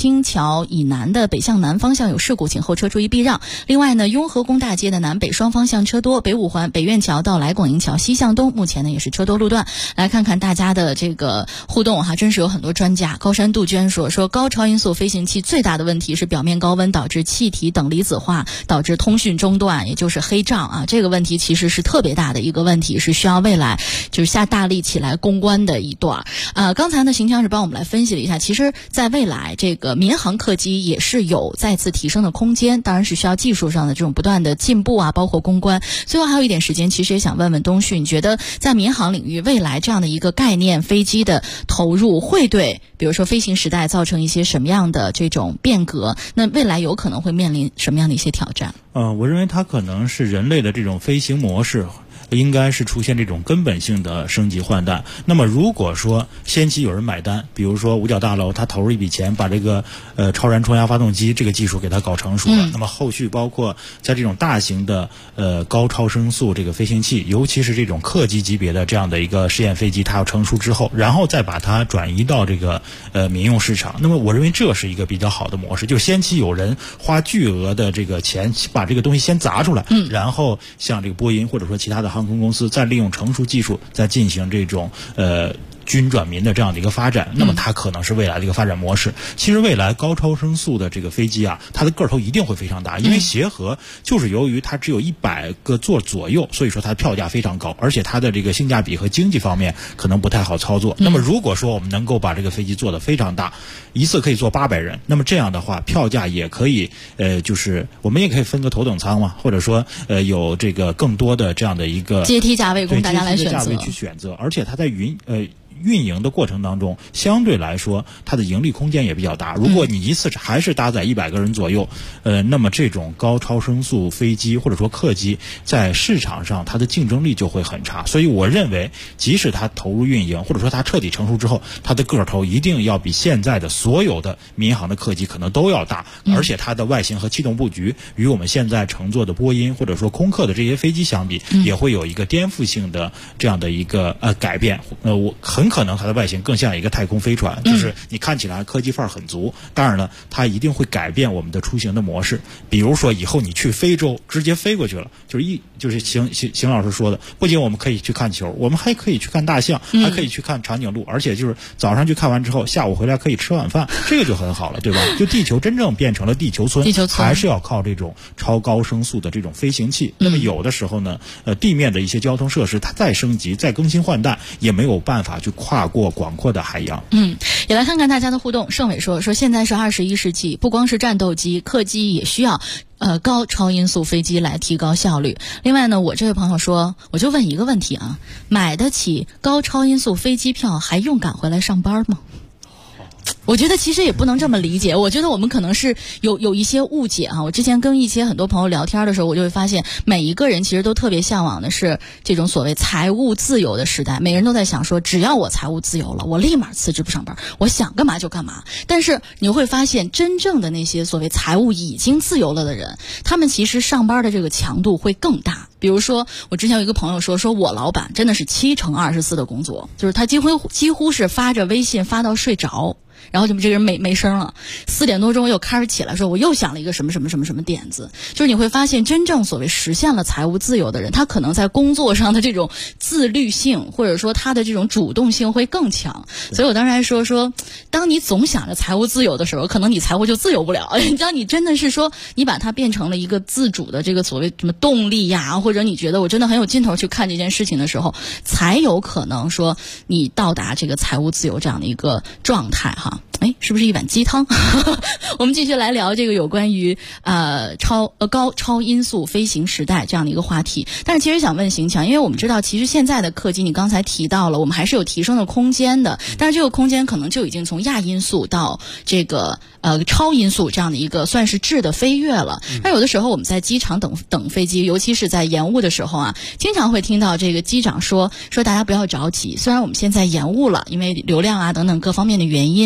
青桥以南的北向南方向有事故，请后车注意避让。另外呢，雍和宫大街的南北双方向车多，北五环北苑桥到来广营桥西向东目前呢也是车多路段。来看看大家的这个互动哈，真是有很多专家。高山杜鹃说高超音速飞行器最大的问题是表面高温导致气体等离子化，导致通讯中断，也就是黑障啊。这个问题其实是特别大的一个问题，是需要未来就是下大力起来攻关的一段。刚才呢邢强是帮我们来分析了一下，其实在未来这个民航客机也是有再次提升的空间，当然是需要技术上的这种不断的进步啊，包括攻关。最后还有一点时间，其实也想问问东旭，你觉得在民航领域未来这样的一个概念飞机的投入会对比如说飞行时代造成一些什么样的这种变革？那未来有可能会面临什么样的一些挑战？ 我认为它可能是人类的这种飞行模式应该是出现这种根本性的升级换代。那么如果说先期有人买单，比如说五角大楼他投入一笔钱把这个超燃冲压发动机这个技术给它搞成熟了，那么后续包括在这种大型的高超声速这个飞行器，尤其是这种客机级别的这样的一个试验飞机，它要成熟之后，然后再把它转移到这个民用市场。那么我认为这是一个比较好的模式，就先期有人花巨额的这个钱把这个东西先砸出来，然后像这个波音或者说其他的航空公司再利用成熟技术再进行这种军转民的这样的一个发展，那么它可能是未来的一个发展模式。其实未来高超声速的这个飞机啊，它的个头一定会非常大，因为协和就是由于它只有100个座左右，所以说它的票价非常高，而且它的这个性价比和经济方面可能不太好操作。那么如果说我们能够把这个飞机做得非常大，一次可以坐800人，那么这样的话票价也可以就是我们也可以分个头等舱嘛，或者说有这个更多的这样的一个阶梯价位供大家来选择， 价位去选择，而且它在运营的过程当中，相对来说它的盈利空间也比较大。如果你一次还是搭载100个人左右，那么这种高超声速飞机或者说客机在市场上它的竞争力就会很差。所以我认为，即使它投入运营或者说它彻底成熟之后，它的个头一定要比现在的所有的民航的客机可能都要大，而且它的外形和气动布局与我们现在乘坐的波音或者说空客的这些飞机相比，也会有一个颠覆性的这样的一个改变。我很可能它的外形更像一个太空飞船，就是你看起来科技范儿很足，当然了，它一定会改变我们的出行的模式。比如说以后你去非洲直接飞过去了，就是邢老师说的，不仅我们可以去看球，我们还可以去看大象，还可以去看长颈鹿，而且就是早上去看完之后，下午回来可以吃晚饭，这个就很好了，对吧？就地球真正变成了地球村，还是要靠这种超高声速的这种飞行器。那么有的时候呢，地面的一些交通设施它再升级、再更新换代，也没有办法去跨过广阔的海洋。 也来看看大家的互动。盛伟说现在是21世纪，不光是战斗机，客机也需要高超音速飞机来提高效率。另外呢，我这位朋友说，我就问一个问题啊，买得起高超音速飞机票还用赶回来上班吗？我觉得其实也不能这么理解，我觉得我们可能是有一些误解啊。我之前跟一些很多朋友聊天的时候，我就会发现每一个人其实都特别向往的是这种所谓财务自由的时代，每个人都在想说，只要我财务自由了，我立马辞职不上班，我想干嘛就干嘛。但是你会发现，真正的那些所谓财务已经自由了的人，他们其实上班的这个强度会更大。比如说我之前有一个朋友说我老板真的是7×24的工作，就是他几乎是发着微信发到睡着，然后就这个人没声了，4点多钟又开始起来说我又想了一个什么点子。就是你会发现，真正所谓实现了财务自由的人，他可能在工作上的这种自律性或者说他的这种主动性会更强。所以我当时还说当你总想着财务自由的时候，可能你财务就自由不了。当你真的是说你把它变成了一个自主的这个所谓什么动力呀，或者你觉得我真的很有劲头去看这件事情的时候，才有可能说你到达这个财务自由这样的一个状态哈。是不是一碗鸡汤？我们继续来聊这个有关于高超音速飞行时代这样的一个话题。但是其实想问邢强，因为我们知道其实现在的客机你刚才提到了，我们还是有提升的空间的，但是这个空间可能就已经从亚音速到这个超音速这样的一个算是质的飞跃了。那有的时候我们在机场等飞机，尤其是在延误的时候啊，经常会听到这个机长说大家不要着急，虽然我们现在延误了，因为流量啊等等各方面的原因，但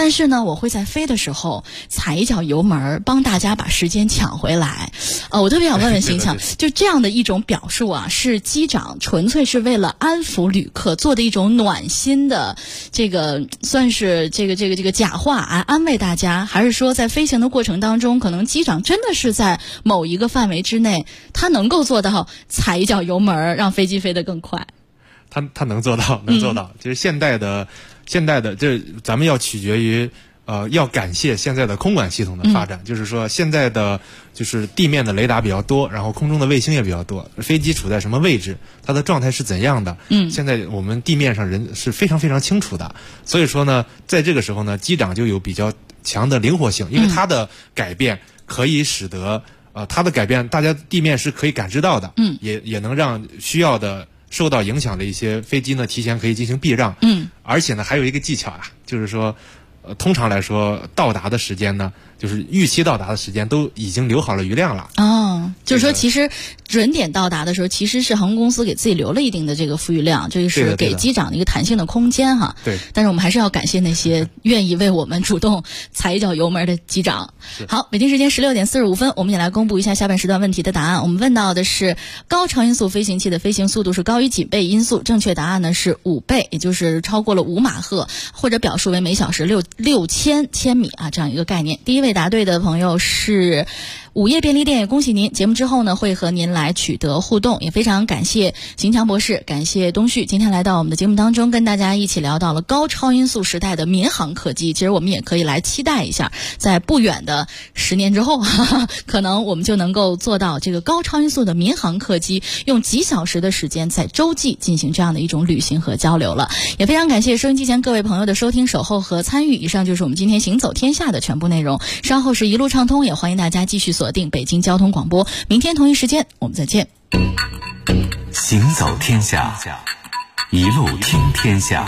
但是呢，我会在飞的时候踩一脚油门，帮大家把时间抢回来。我特别想问问邢强，就这样的一种表述啊，是机长纯粹是为了安抚旅客做的一种暖心的这个算是这个假话啊，安慰大家，还是说在飞行的过程当中，可能机长真的是在某一个范围之内，他能够做到踩一脚油门，让飞机飞得更快？ 他能做到，能做到。就是现代的，这咱们要取决于。要感谢现在的空管系统的发展，就是说现在的就是地面的雷达比较多，然后空中的卫星也比较多，飞机处在什么位置，它的状态是怎样的，现在我们地面上人是非常非常清楚的。所以说呢，在这个时候呢，机长就有比较强的灵活性，因为它的改变可以使得它的改变大家地面是可以感知到的，也能让需要的受到影响的一些飞机呢提前可以进行避让，而且呢还有一个技巧啊，就是说。通常来说，到达的时间呢，就是预期到达的时间都已经留好了余量了。 就是说，其实准点到达的时候，其实是航空公司给自己留了一定的这个富裕量，这个是给机长的一个弹性的空间哈。 对。 但是我们还是要感谢那些愿意为我们主动踩一脚油门的机长。好，北京时间16:45，我们也来公布一下下半时段问题的答案。我们问到的是高超音速飞行器的飞行速度是高于几倍音速？正确答案呢是5倍，也就是超过了5马赫，或者表述为每小时6000千米啊，这样一个概念。第一位答对的朋友是午夜便利店，也恭喜您！节目之后呢，会和您来取得互动，也非常感谢邢强博士，感谢东旭，今天来到我们的节目当中，跟大家一起聊到了高超音速时代的民航客机。其实我们也可以来期待一下，在不远的10年之后，可能我们就能够做到这个高超音速的民航客机，用几小时的时间在洲际进行这样的一种旅行和交流了。也非常感谢收音机前各位朋友的收听、守候和参与。以上就是我们今天行走天下的全部内容。稍后是一路畅通，也欢迎大家继续锁定北京交通广播。明天同一时间我们再见。 行走天下，一路听天下。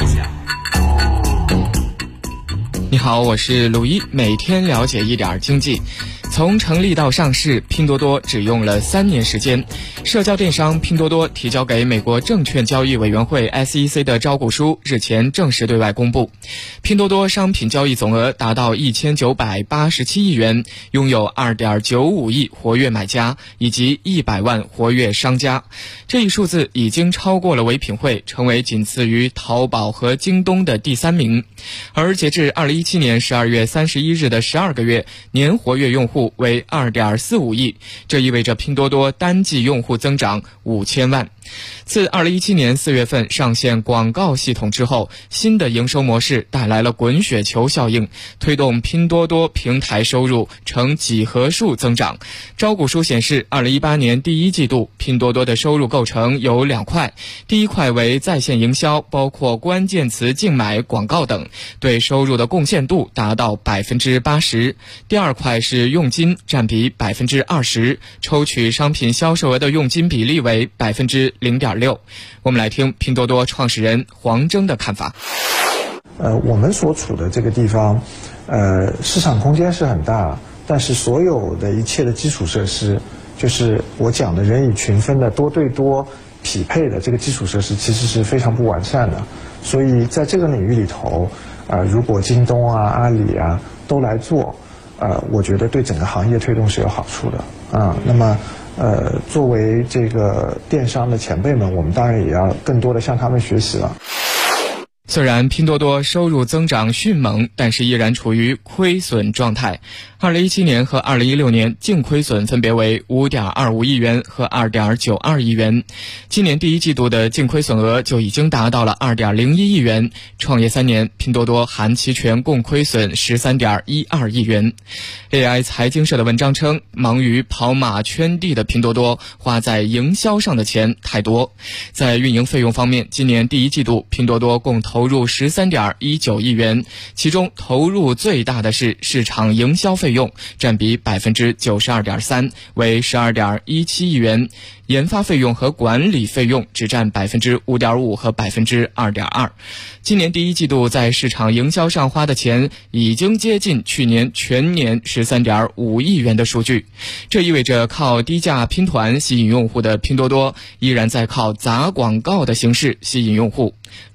你好，我是鲁一，每天了解一点经济。从成立到上市，拼多多只用了3年时间。社交电商拼多多提交给美国证券交易委员会 SEC 的招股书日前正式对外公布。拼多多商品交易总额达到1987亿元，拥有2.95亿活跃买家以及100万活跃商家。这一数字已经超过了唯品会，成为仅次于淘宝和京东的第3名。而截至2017年12月31日的12个月，年活跃用户为2.45亿，这意味着拼多多单季用户增长5000万。自2017年4月份上线广告系统之后，新的营收模式带来了滚雪球效应，推动拼多多平台收入呈几何数增长。招股书显示，2018年第1季度拼多多的收入构成有2块，第一块为在线营销，包括关键词竞买、广告等，对收入的贡献度达到80%。第二块是佣金，占比20%，抽取商品销售额的佣金比例为0.6%。我们来听拼多多创始人黄峥的看法。 我们所处的这个地方，市场空间是很大，但是所有的一切的基础设施，就是我讲的人以群分的多对多匹配的这个基础设施，其实是非常不完善的。所以在这个领域里头，如果京东啊、阿里啊都来做，我觉得对整个行业推动是有好处的啊。那么作为这个电商的前辈们，我们当然也要更多的向他们学习了。 虽然拼多多收入增长迅猛，但是依然处于亏损状态。2017年和2016年净亏损分别为5.25亿元和2.92亿元。今年第1季度的净亏损额就已经达到了2.01亿元。创业3年，拼多多含期权共亏损13.12亿元。AI 财经社的文章称，忙于跑马圈地的拼多多花在营销上的钱太多。在运营费用方面，今年第1季度拼多多共投入13.19亿元，其中投入最大的是市场营销费用，占比92.3%，为12.17亿元。研发费用和管理费用只占5.5%和2.2%。今年第1季度在市场营销上花的钱已经接近去年全年13.5亿元的数据。这意味着靠低价拼团吸引用户的拼多多，依然在靠砸广告的形式吸引用户。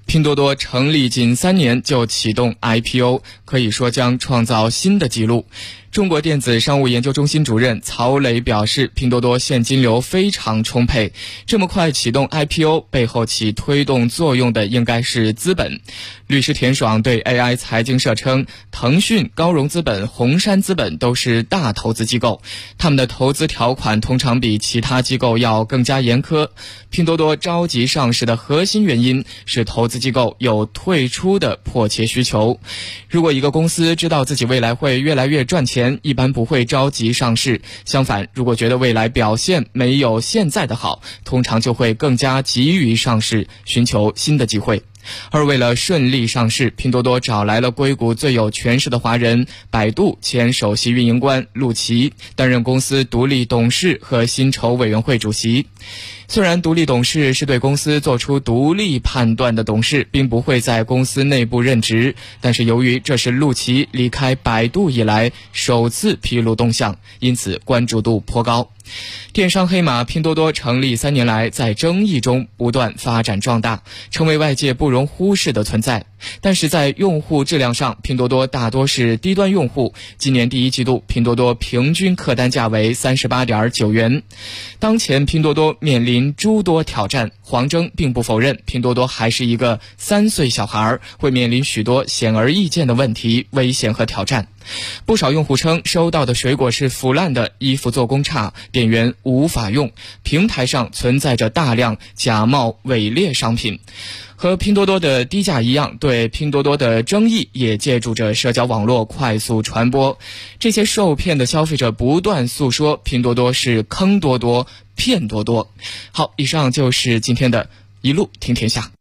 拼多多成立仅3年就启动 IPO， 可以说将创造新的纪录。中国电子商务研究中心主任曹磊表示，拼多多现金流非常充沛，这么快启动 IPO 背后起推动作用的应该是资本。律师田爽对 AI 财经社称，腾讯、高融资本、红杉资本都是大投资机构，他们的投资条款通常比其他机构要更加严苛。拼多多着急上市的核心原因是投资机构有退出的迫切需求。如果一个公司知道自己未来会越来越赚钱，一般不会着急上市。相反，如果觉得未来表现没有现在的好，通常就会更加急于上市，寻求新的机会。而为了顺利上市，拼多多找来了硅谷最有权势的华人百度前首席运营官陆琪担任公司独立董事和薪酬委员会主席。虽然独立董事是对公司做出独立判断的董事，并不会在公司内部任职，但是由于这是陆琪离开百度以来首次披露动向，因此关注度颇高。电商黑马拼多多成立3年来，在争议中不断发展壮大，成为外界不容忽视的存在。但是在用户质量上，拼多多大多是低端用户。今年第1季度，拼多多平均客单价为 38.9 元。当前拼多多面临诸多挑战，黄峥并不否认拼多多还是一个3岁小孩，会面临许多显而易见的问题、危险和挑战。不少用户称收到的水果是腐烂的，衣服做工差，店员无法用，平台上存在着大量假冒伪劣商品。和拼多多的低价一样，对拼多多的争议也借助着社交网络快速传播。这些受骗的消费者不断诉说拼多多是坑多多、骗多多。好，以上就是今天的一路听天下。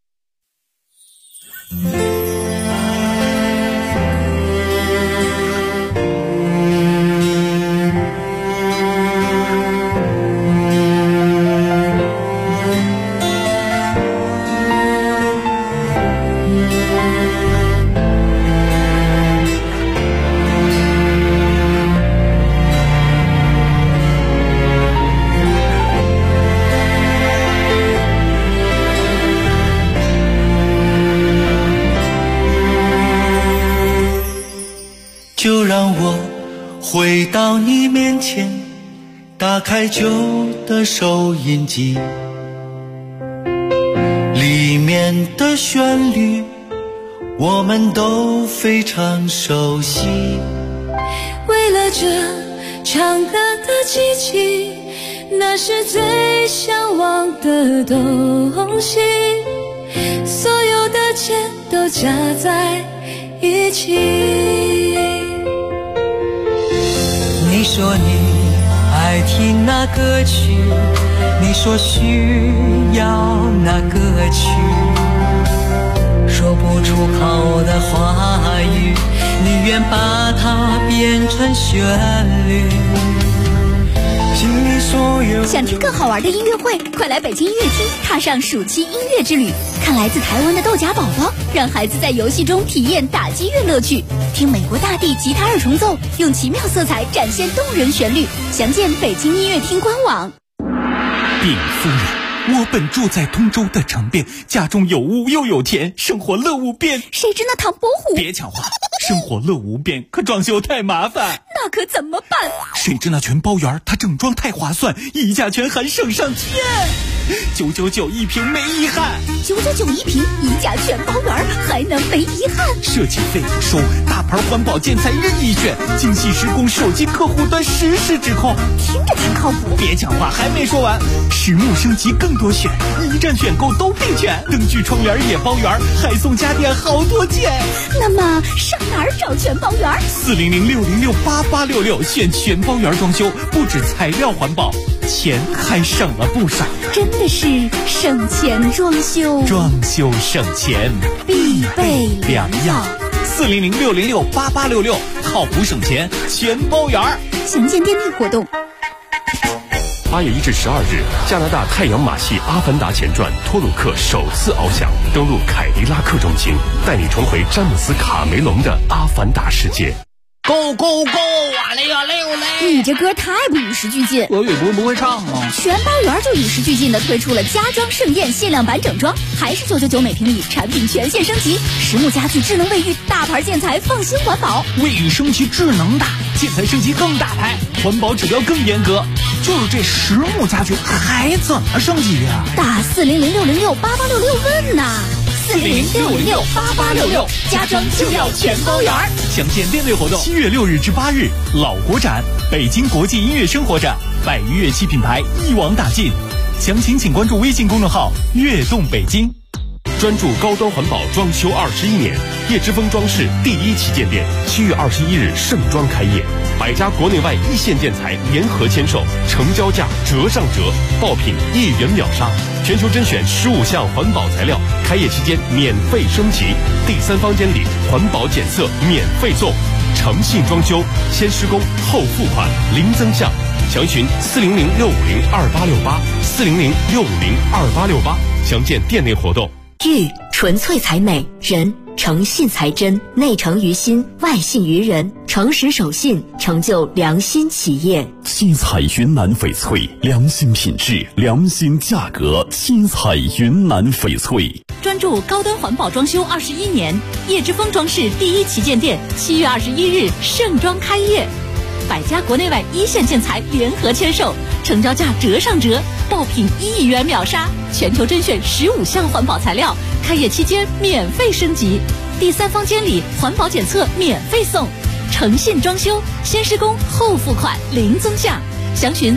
就让我回到你面前，打开旧的收音机，里面的旋律我们都非常熟悉。 为了这长大的记忆，那是最向往的东西，所有的钱都加在一起。 你说你爱听那歌曲，你说需要那歌曲，说不出口的话语，你愿把它变成旋律。 想听更好玩的音乐会，快来北京音乐厅，踏上暑期音乐之旅，看来自台湾的豆荚宝宝，让孩子在游戏中体验打击乐乐趣，听美国大地吉他二重奏，用奇妙色彩展现动人旋律。详见北京音乐厅官网。 禀夫人，我本住在通州的城边，家中有屋又有田，生活乐无边。 谁知那唐伯虎？ 别抢话，生活乐无边，可装修太麻烦。 那可怎么办？ 谁知那全包园，它整装太划算，溢价权还省上天。999一瓶没遗憾 ，999一瓶，溢价全包圆，还能没遗憾？ 设计费收，大牌环保建材任意选，精细施工，手机客户端实时指控， 听着挺靠谱。 别讲话，还没说完，实木升级更多选，一站选购都并全，灯具窗帘也包圆，还送家电好多件。 那么上哪儿找全包圆 ？400-606-8866，选全包圆装修，不止材料环保，钱还省了不少。 真的是省钱装修， 装修省钱必备良药。 400-606-8866，靠谱省钱全包圆。 详见店内活动。 8月1至12日，加拿大太阳马戏《阿凡达前传》托鲁克首次翱翔，登陆凯迪拉克中心，带你重回詹姆斯·卡梅隆的阿凡达世界。 Go go go 啊嘞呀嘞嘞！ 你这歌太不与时俱进， 俄语不会唱吗？ 全包圆就与时俱进的推出了家装盛宴限量版整装，还是999每平米，产品全线升级，实木家具、智能卫浴，大牌建材，放心环保。 卫浴升级智能大，建材升级更大牌，环保指标更严格。就是这实木家具还怎么升级呀？ 打400-606-8866问呐！400-606-8866，家装就要全包圆。 详见店内活动，7月6日至8日，老国展，北京国际音乐生活展，100余乐器品牌一网打尽。详情请关注微信公众号“悦动北京”。 专注高端环保装修21年，叶之峰装饰第1旗舰店7月21日盛装开业，100家国内外一线建材联合签售，成交价折上折，爆品1元秒杀，全球甄选15项环保材料，开业期间免费升级，第3方监理环保检测免费送，诚信装修，先施工后付款，零增项。详询400-650-2868，400-650-2868，详见店内活动。 玉纯粹才美，人诚信才真，内诚于心，外信于人，诚实守信，成就良心企业。 七彩云南翡翠，良心品质，良心价格。七彩云南翡翠， 专注高端环保装修21年，叶之峰装饰第1旗舰店7月21日盛装开业，100家国内外一线建材联合签售，成交价折上折，爆品1亿元秒杀，全球甄选15项环保材料，开业期间免费升级，第3方监理环保检测免费送，诚信装修，先施工后付款，零增项。详询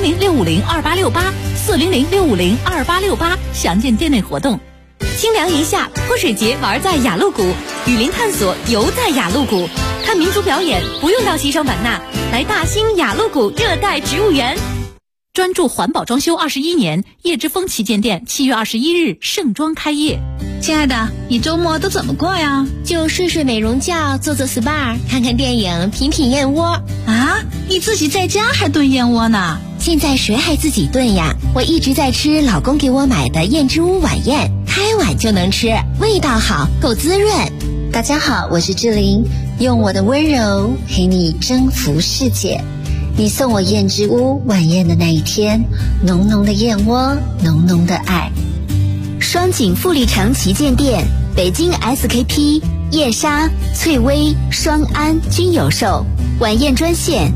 400-650-2868，400-650-2868，详见店内活动。 清凉一夏，泼水节玩在雅鹿谷，雨林探索游在雅鹿谷，看民族表演不用到西双版纳，来大兴雅鹿谷热带植物园。 专注环保装修21年，叶之峰旗舰店7月21日盛装开业。 亲爱的，你周末都怎么过呀？ 就睡睡美容觉，做做 SPA， 看看电影，品品燕窝。 啊，你自己在家还炖燕窝呢？ 现在谁还自己炖呀？我一直在吃老公给我买的燕之屋晚宴，开碗就能吃，味道好，够滋润。 大家好，我是志玲，用我的温柔陪你征服世界。你送我燕之屋晚宴的那一天，浓浓的燕窝，浓浓的爱。 双井富力城旗舰店，北京 SKP、燕莎、翠微、双安均有售。晚宴专线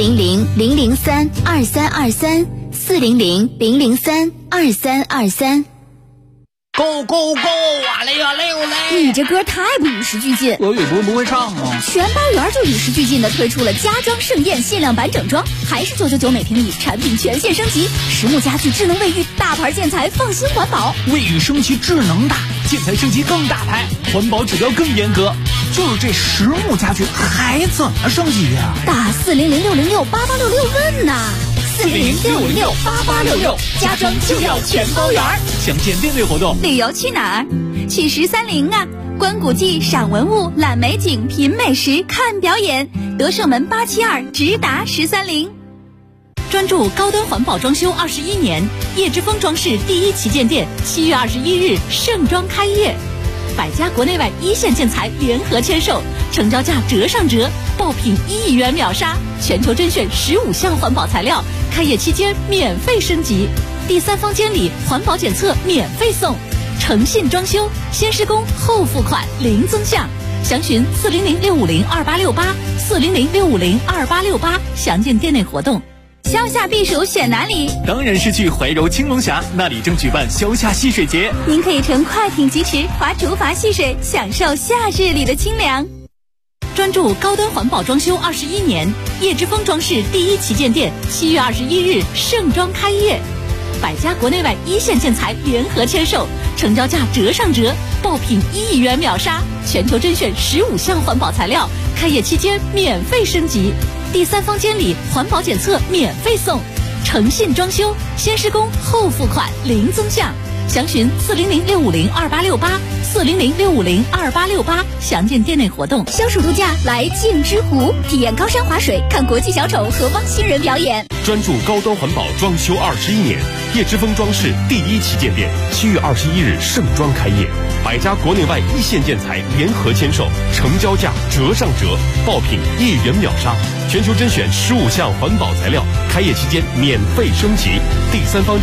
400-003-2323，400-003-2323。 Go go go 啊嘞呀嘞嘞！ 你这歌太不与时俱进， 俄语不会唱吗？ 全包圆就与时俱进的推出了家装盛宴限量版整装，还是999每平米，产品全线升级，实木家具、智能卫浴，大牌建材，放心环保。 卫浴升级智能大，建材升级更大牌，环保指标更严格。就是这实木家具还怎么升级呀？ 打400-606-8866问呐！400-656-8866，家装就要全包圆。 详见店内活动。 旅游去哪儿？去13陵啊！观古迹、赏文物、览美景、品美食、看表演。德胜门872直达13陵。 专注高端环保装修21年，叶之峰装饰第1旗舰店7月21日盛装开业，100家国内外一线建材联合签售，成交价折上折，爆品1亿元秒杀，全球甄选15项环保材料，开业期间免费升级，第3方监理环保检测免费送，诚信装修，先施工后付款，零增项。详询400-650-2868，400-650-2868，详见店内活动。 消夏避暑选哪里？ 当然是去怀柔青龙峡，那里正举办消夏戏水节。 您可以乘快艇疾驰，划竹筏戏水，享受夏日里的清凉。 专注高端环保装修21年，叶之峰装饰第1旗舰店7月21日盛装开业，100家国内外一线建材联合签售，成交价折上折，爆品1亿元秒杀，全球甄选15项环保材料，开业期间免费升级，第3方监理环保检测免费送，诚信装修，先施工后付款，零增项。 详询400-650-2868，400-650-2868，详见店内活动。 消暑度假来镜之湖，体验高山滑水，看国际小丑和汪星人表演。 专注高端环保装修21年，叶之峰装饰第1旗舰店7月21日盛装开业，100家国内外一线建材联合签售，成交价折上折，爆品1元秒杀，全球甄选15项环保材料，开业期间免费升级，第三方